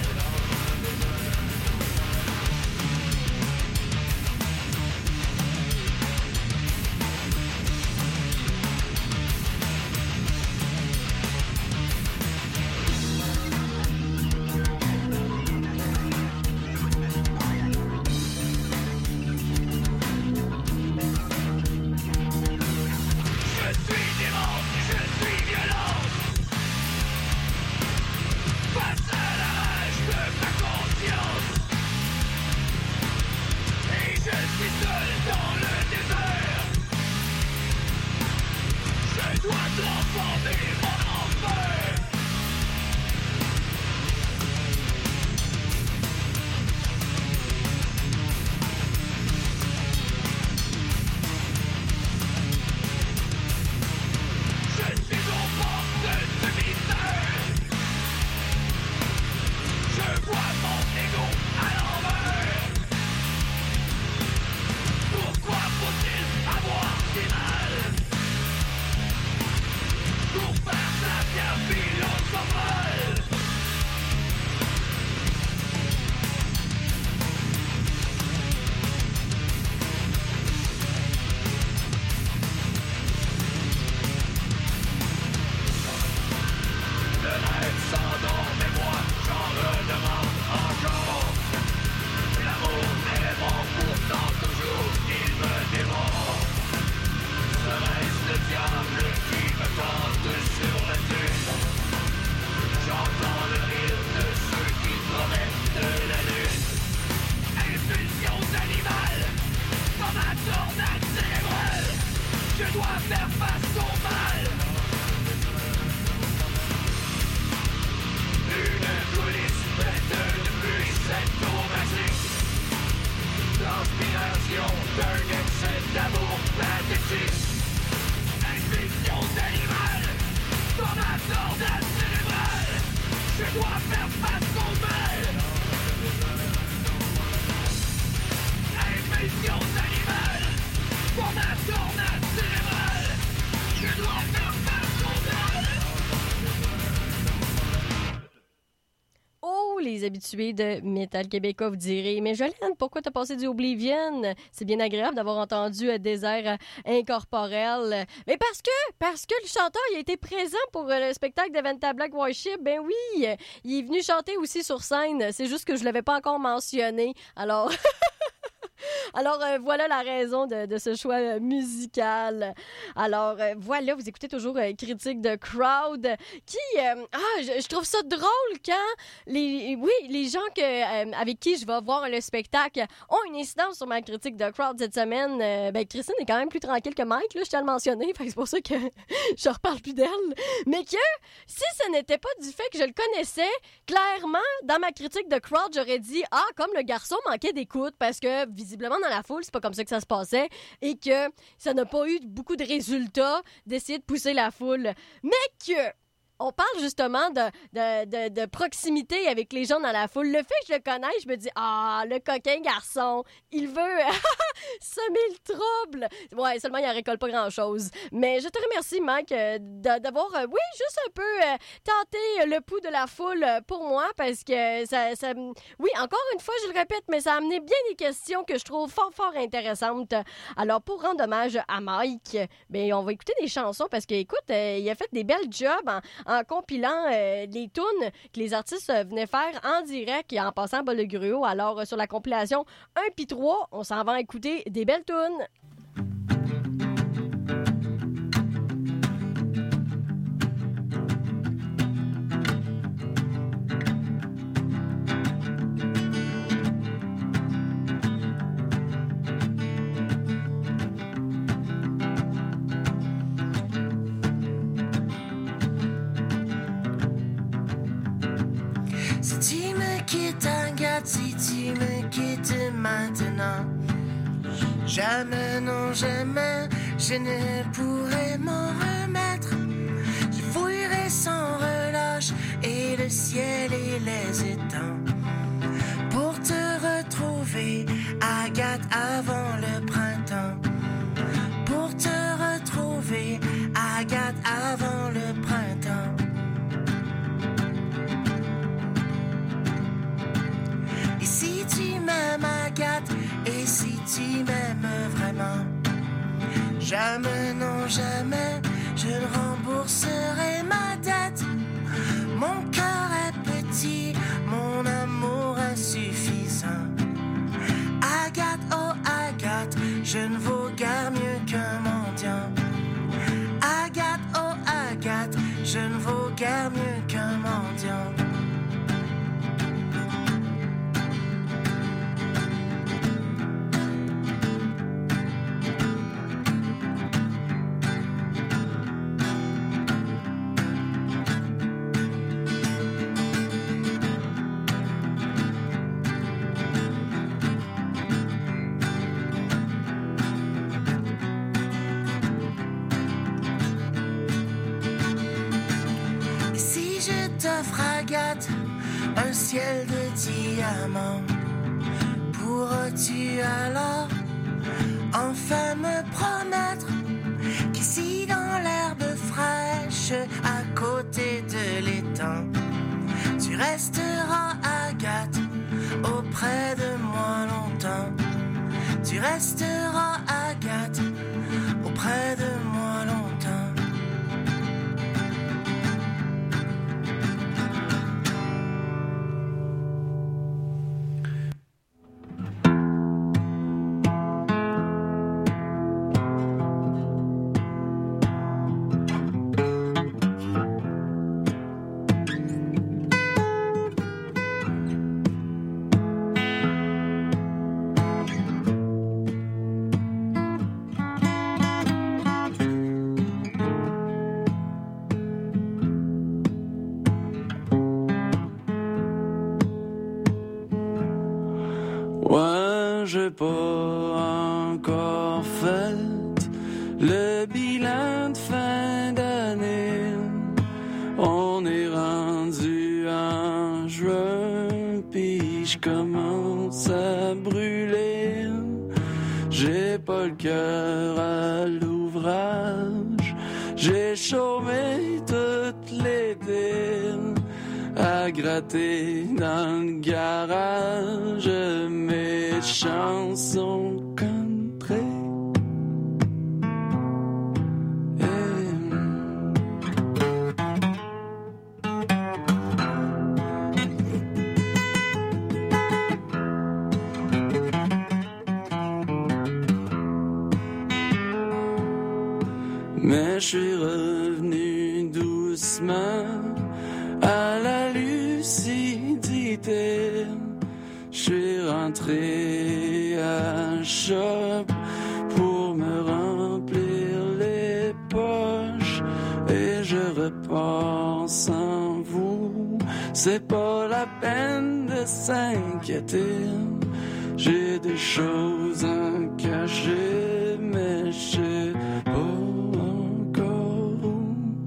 Les habitués de Métal québécois vous direz, mais Jolene, pourquoi t'as passé du Oblivion? C'est bien agréable d'avoir entendu euh, Désert euh, incorporel. Mais parce que, parce que le chanteur, il a été présent pour euh, le spectacle d'Eventa Black Worship. Ben oui, euh, il est venu chanter aussi sur scène. C'est juste que je l'avais pas encore mentionné. Alors... Alors, euh, voilà la raison de, de ce choix euh, musical. Alors, euh, voilà, vous écoutez toujours euh, Critique de Crowd qui... Euh, ah, je, je trouve ça drôle quand les, oui, les gens que, euh, avec qui je vais voir le spectacle ont une incidence sur ma Critique de Crowd cette semaine. Euh, ben, Christine est quand même plus tranquille que Mike, là, je tiens à le mentionner, fait que c'est pour ça que je reparle plus d'elle. Mais que, si ce n'était pas du fait que je le connaissais, clairement, dans ma Critique de Crowd, j'aurais dit « Ah, comme le garçon manquait d'écoute parce que, visiblement, dans la foule, c'est pas comme ça que ça se passait et que ça n'a pas eu beaucoup de résultats d'essayer de pousser la foule. Mais que on parle justement de, de, de, de proximité avec les gens dans la foule. Le fait que je le connaisse, je me dis « Ah, le coquin garçon, il veut semer le trouble. » Ouais, seulement il en récolte pas grand-chose. Mais je te remercie, Mike, euh, d'avoir, euh, oui, juste un peu euh, tenté le pouls de la foule pour moi parce que ça, ça... Oui, encore une fois, je le répète, mais ça a amené bien des questions que je trouve fort, fort intéressantes. Alors, pour rendre hommage à Mike, ben, on va écouter des chansons parce que, écoute, euh, il a fait des belles jobs en en compilant euh, les tunes que les artistes euh, venaient faire en direct et en passant bas le gruau. Alors, euh, sur la compilation un puis trois, on s'en va écouter des belles tunes. Si tu me quittes, regarde, si tu me quittes maintenant, jamais, non, jamais, je ne pourrai m'en remettre. Je fouillerai sans relâche et le ciel et les étangs pour te retrouver, Agathe, avant le printemps. Pour te retrouver, Agathe, avant le printemps. Et si tu m'aimes, Agathe, et si tu m'aimes vraiment, jamais, non jamais, je ne rembourserai ma dette. Mon cœur est petit, mon amour insuffisant. Agathe, oh Agathe, je ne vaux guère mieux qu'un mendiant. Agathe, oh Agathe, je ne vaux guère mieux qu'un mendiant. Un ciel de diamants, pourras-tu alors enfin me promettre qu'ici dans l'herbe fraîche à côté de l'étang, tu resteras, Agathe, auprès de moi longtemps. Tu resteras, Agathe, auprès de moi longtemps. Ouais, j'ai pas encore fait le bilan de fin d'année. On est rendu en juin, pis je commence à brûler. J'ai pas le cœur à l'ouvrage, j'ai chômé toute l'été. À gratter dans le garage mes chansons country. Mais je suis revenu doucement à la lucidité. Je suis rentré à shop pour me remplir les poches et je repars sans vous. C'est pas la peine de s'inquiéter. J'ai des choses à cacher, mais je sais pas encore où.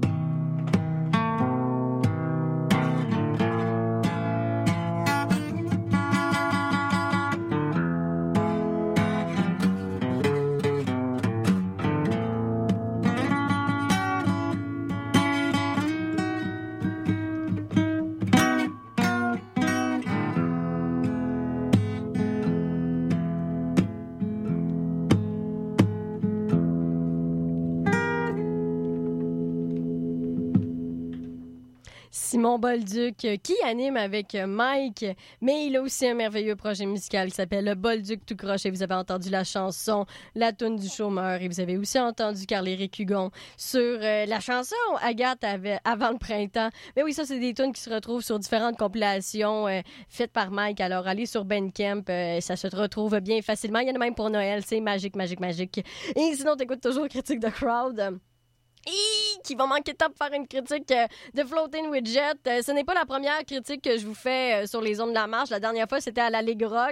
Simon Bolduc, qui anime avec Mike, mais il a aussi un merveilleux projet musical qui s'appelle Le Bolduc tout croche. Et vous avez entendu la chanson La toune du chômeur. Et vous avez aussi entendu Carl-Éric Hugon sur euh, la chanson Agathe avait, avant le printemps. Mais oui, ça, c'est des tunes qui se retrouvent sur différentes compilations euh, faites par Mike. Alors, allez sur Bandcamp, euh, ça se retrouve bien facilement. Il y en a même pour Noël. C'est magique, magique, magique. Et sinon, t'écoutes toujours Critique de Crowd. Hi, qui va manquer de temps pour faire une critique euh, de Floating with Jet. Euh, ce n'est pas la première critique que je vous fais euh, sur les ondes de la marche. La dernière fois, c'était à la Ligue Rock.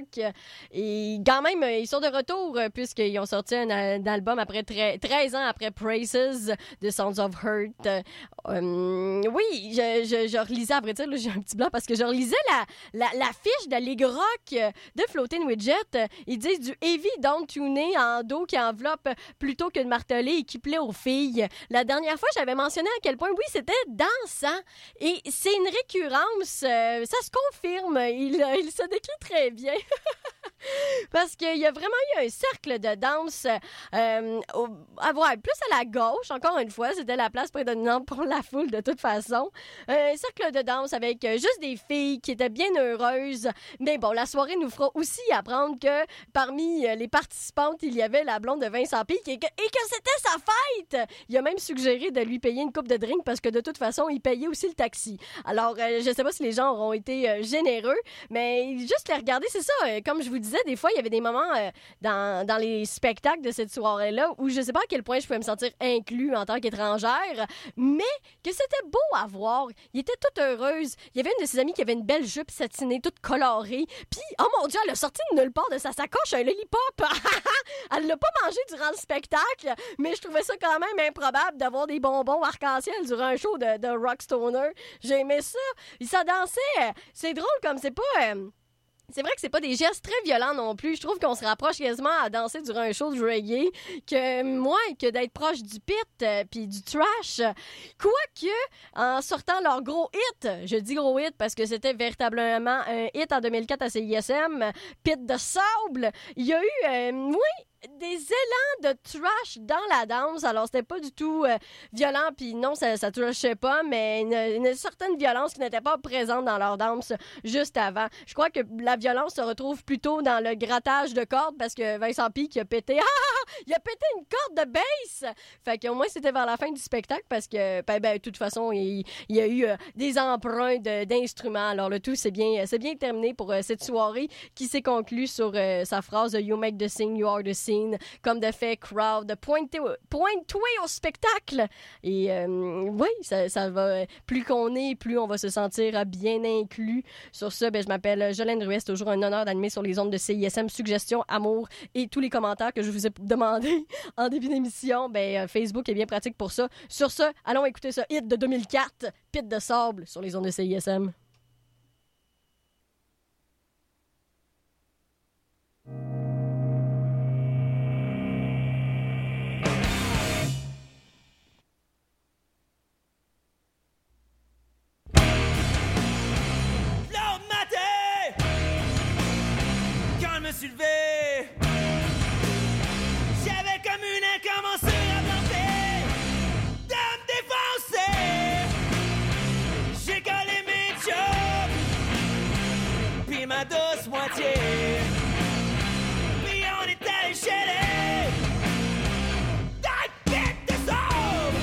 Et quand même, euh, ils sont de retour euh, puisqu'ils ont sorti un, un album après tre- treize ans après Praises de Sounds of Hurt. Euh, euh, oui, je, je, je relisais, à vrai dire, là, j'ai un petit blanc parce que je relisais la, la, la fiche de la Ligue Rock euh, de Floating with Jet. Euh, ils disent du heavy down tuné en dos qui enveloppe plutôt que de marteler et qui plaît aux filles. La dernière fois, j'avais mentionné à quel point, oui, c'était dansant. Et c'est une récurrence. Euh, ça se confirme. Il, euh, il se décrit très bien. Parce qu'il y a vraiment eu un cercle de danse euh, au, à voir plus à la gauche. Encore une fois, c'était la place prédominante pour la foule de toute façon. Un cercle de danse avec juste des filles qui étaient bien heureuses. Mais bon, la soirée nous fera aussi apprendre que parmi les participantes, il y avait la blonde de Vincent Pic et que, et que c'était sa fête. Il a même suggéré de lui payer une coupe de drink parce que de toute façon, il payait aussi le taxi. Alors, euh, je sais pas si les gens auront été euh, généreux, mais juste les regarder, c'est ça. Euh, comme je vous disais, des fois, il y avait des moments euh, dans, dans les spectacles de cette soirée-là où je sais pas à quel point je pouvais me sentir inclus en tant qu'étrangère, mais que c'était beau à voir. Il était toute heureuse. Il y avait une de ses amies qui avait une belle jupe satinée, toute colorée. Puis, oh mon Dieu, elle a sorti de nulle part de sa sacoche un lollipop. Elle l'a pas mangé durant le spectacle, mais je trouvais ça quand même improbable d'avoir des bonbons arc-en-ciel durant un show de, de rock stoner. J'aimais ça. Ça dansait. C'est drôle comme c'est pas... Euh... C'est vrai que c'est pas des gestes très violents non plus. Je trouve qu'on se rapproche quasiment à danser durant un show de reggae que moi, que d'être proche du pit euh, puis du trash. Quoique, en sortant leur gros hit, je dis gros hit parce que c'était véritablement un hit en deux mille quatre à C I S M, Pit de sable, il y a eu, euh, oui, des élans de trash dans la danse. Alors, c'était pas du tout euh, violent, puis non, ça, ça trashait pas, mais une, une certaine violence qui n'était pas présente dans leur danse juste avant. Je crois que la violence se retrouve plutôt dans le grattage de cordes, parce que Vincent Pic a pété... Ah! Il a pété une corde de bass! Fait qu'au moins, c'était vers la fin du spectacle, parce que, ben, ben de toute façon, il, il y a eu euh, des emprunts de, d'instruments. Alors, le tout, c'est bien, c'est bien terminé pour euh, cette soirée qui s'est conclue sur euh, sa phrase « You make the scene, you are the scene ». Comme de fait, crowd, pointé au spectacle. Et euh, oui, ça, ça va. Plus qu'on est, plus on va se sentir bien inclus. Sur ça, ben, je m'appelle Jolène Ruest. C'est toujours un honneur d'animer sur les ondes de C I S M. Suggestions, amour et tous les commentaires que je vous ai demandés en début d'émission. Ben, Facebook est bien pratique pour ça. Sur ça, allons écouter ce hit de deux mille quatre, Pit de sable, sur les ondes de C I S M. Me suis levé, j'avais comme une incommensurable envie de me défoncer. J'ai collé mes jobs, puis ma douce moitié, puis on est allé chialer dans le pit de sable.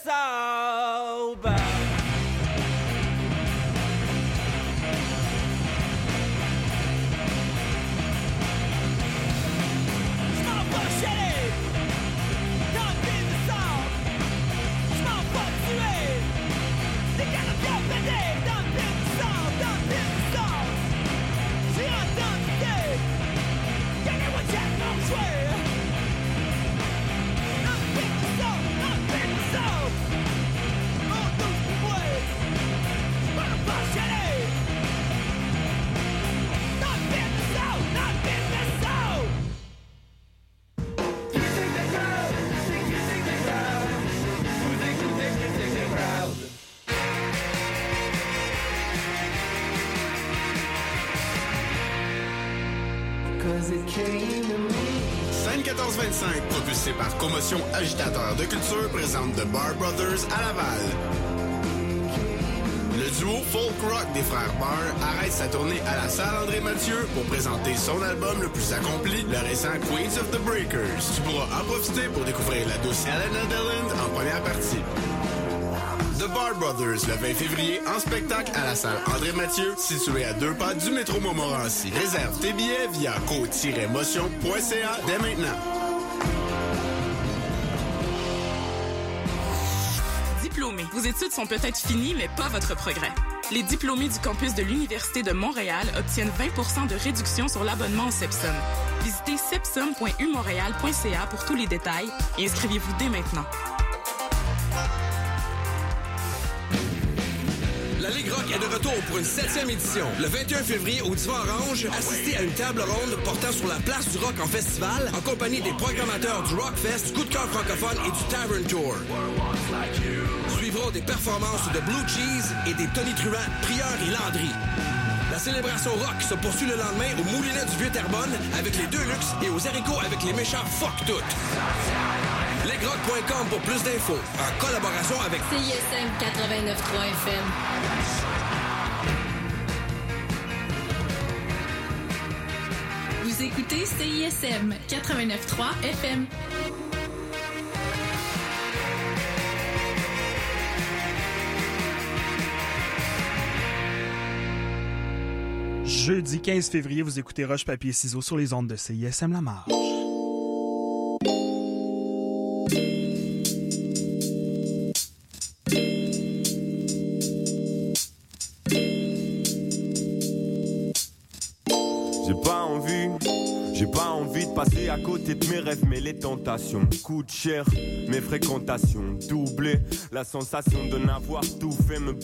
sober. Small pas chialer, dans le pile de sang. Small pas tuer, des canons bien pétés, dans le pile de sang, dans le pile de sang. J'ai entendu, gagnez votre jet, non jouer. Scène quatorze vingt-cinq, propulsé par Commotion Agitateur de Culture, présente The Bar Brothers à Laval. Le duo folk rock des frères Barr arrête sa tournée à la salle André Mathieu pour présenter son album le plus accompli, le récent Queens of the Breakers. Tu pourras en profiter pour découvrir la douce Helena Deland en première partie. The Bar Brothers, le vingt février, en spectacle à la salle André Mathieu, située à deux pas du métro Montmorency. Réserve tes billets via co tiret motion point c a dès maintenant. Diplômés, vos études sont peut-être finies, mais pas votre progrès. Les diplômés du campus de l'Université de Montréal obtiennent vingt pour cent de réduction sur l'abonnement au Sepsum. Visitez sepsum point u montréal point c a pour tous les détails et inscrivez-vous dès maintenant. La Ligue Rock est de retour pour une septième édition. Le vingt et un février au Divan Orange, assistez à une table ronde portant sur la place du rock en festival en compagnie des programmateurs du Rockfest, du Coup de cœur francophone et du Tavern Tour. Suivront des performances de Blue Cheese et des Tony Truant, Prieur et Landry. La célébration rock se poursuit le lendemain au Moulinet du Vieux-Terrebonne avec les deux luxe et aux haricots avec les méchants fuck toutes. league rock point com pour plus d'infos, en collaboration avec C I S M quatre-vingt-neuf trois F M. Vous écoutez C I S M quatre-vingt-neuf trois F M. Jeudi quinze février, vous écoutez Roche Papier Ciseaux sur les ondes de C I S M La Marge. J'ai pas envie, j'ai pas envie de passer à côté de mes rêves, mais les tentations coûtent cher. Mes fréquentations doublées, la sensation de n'avoir tout fait me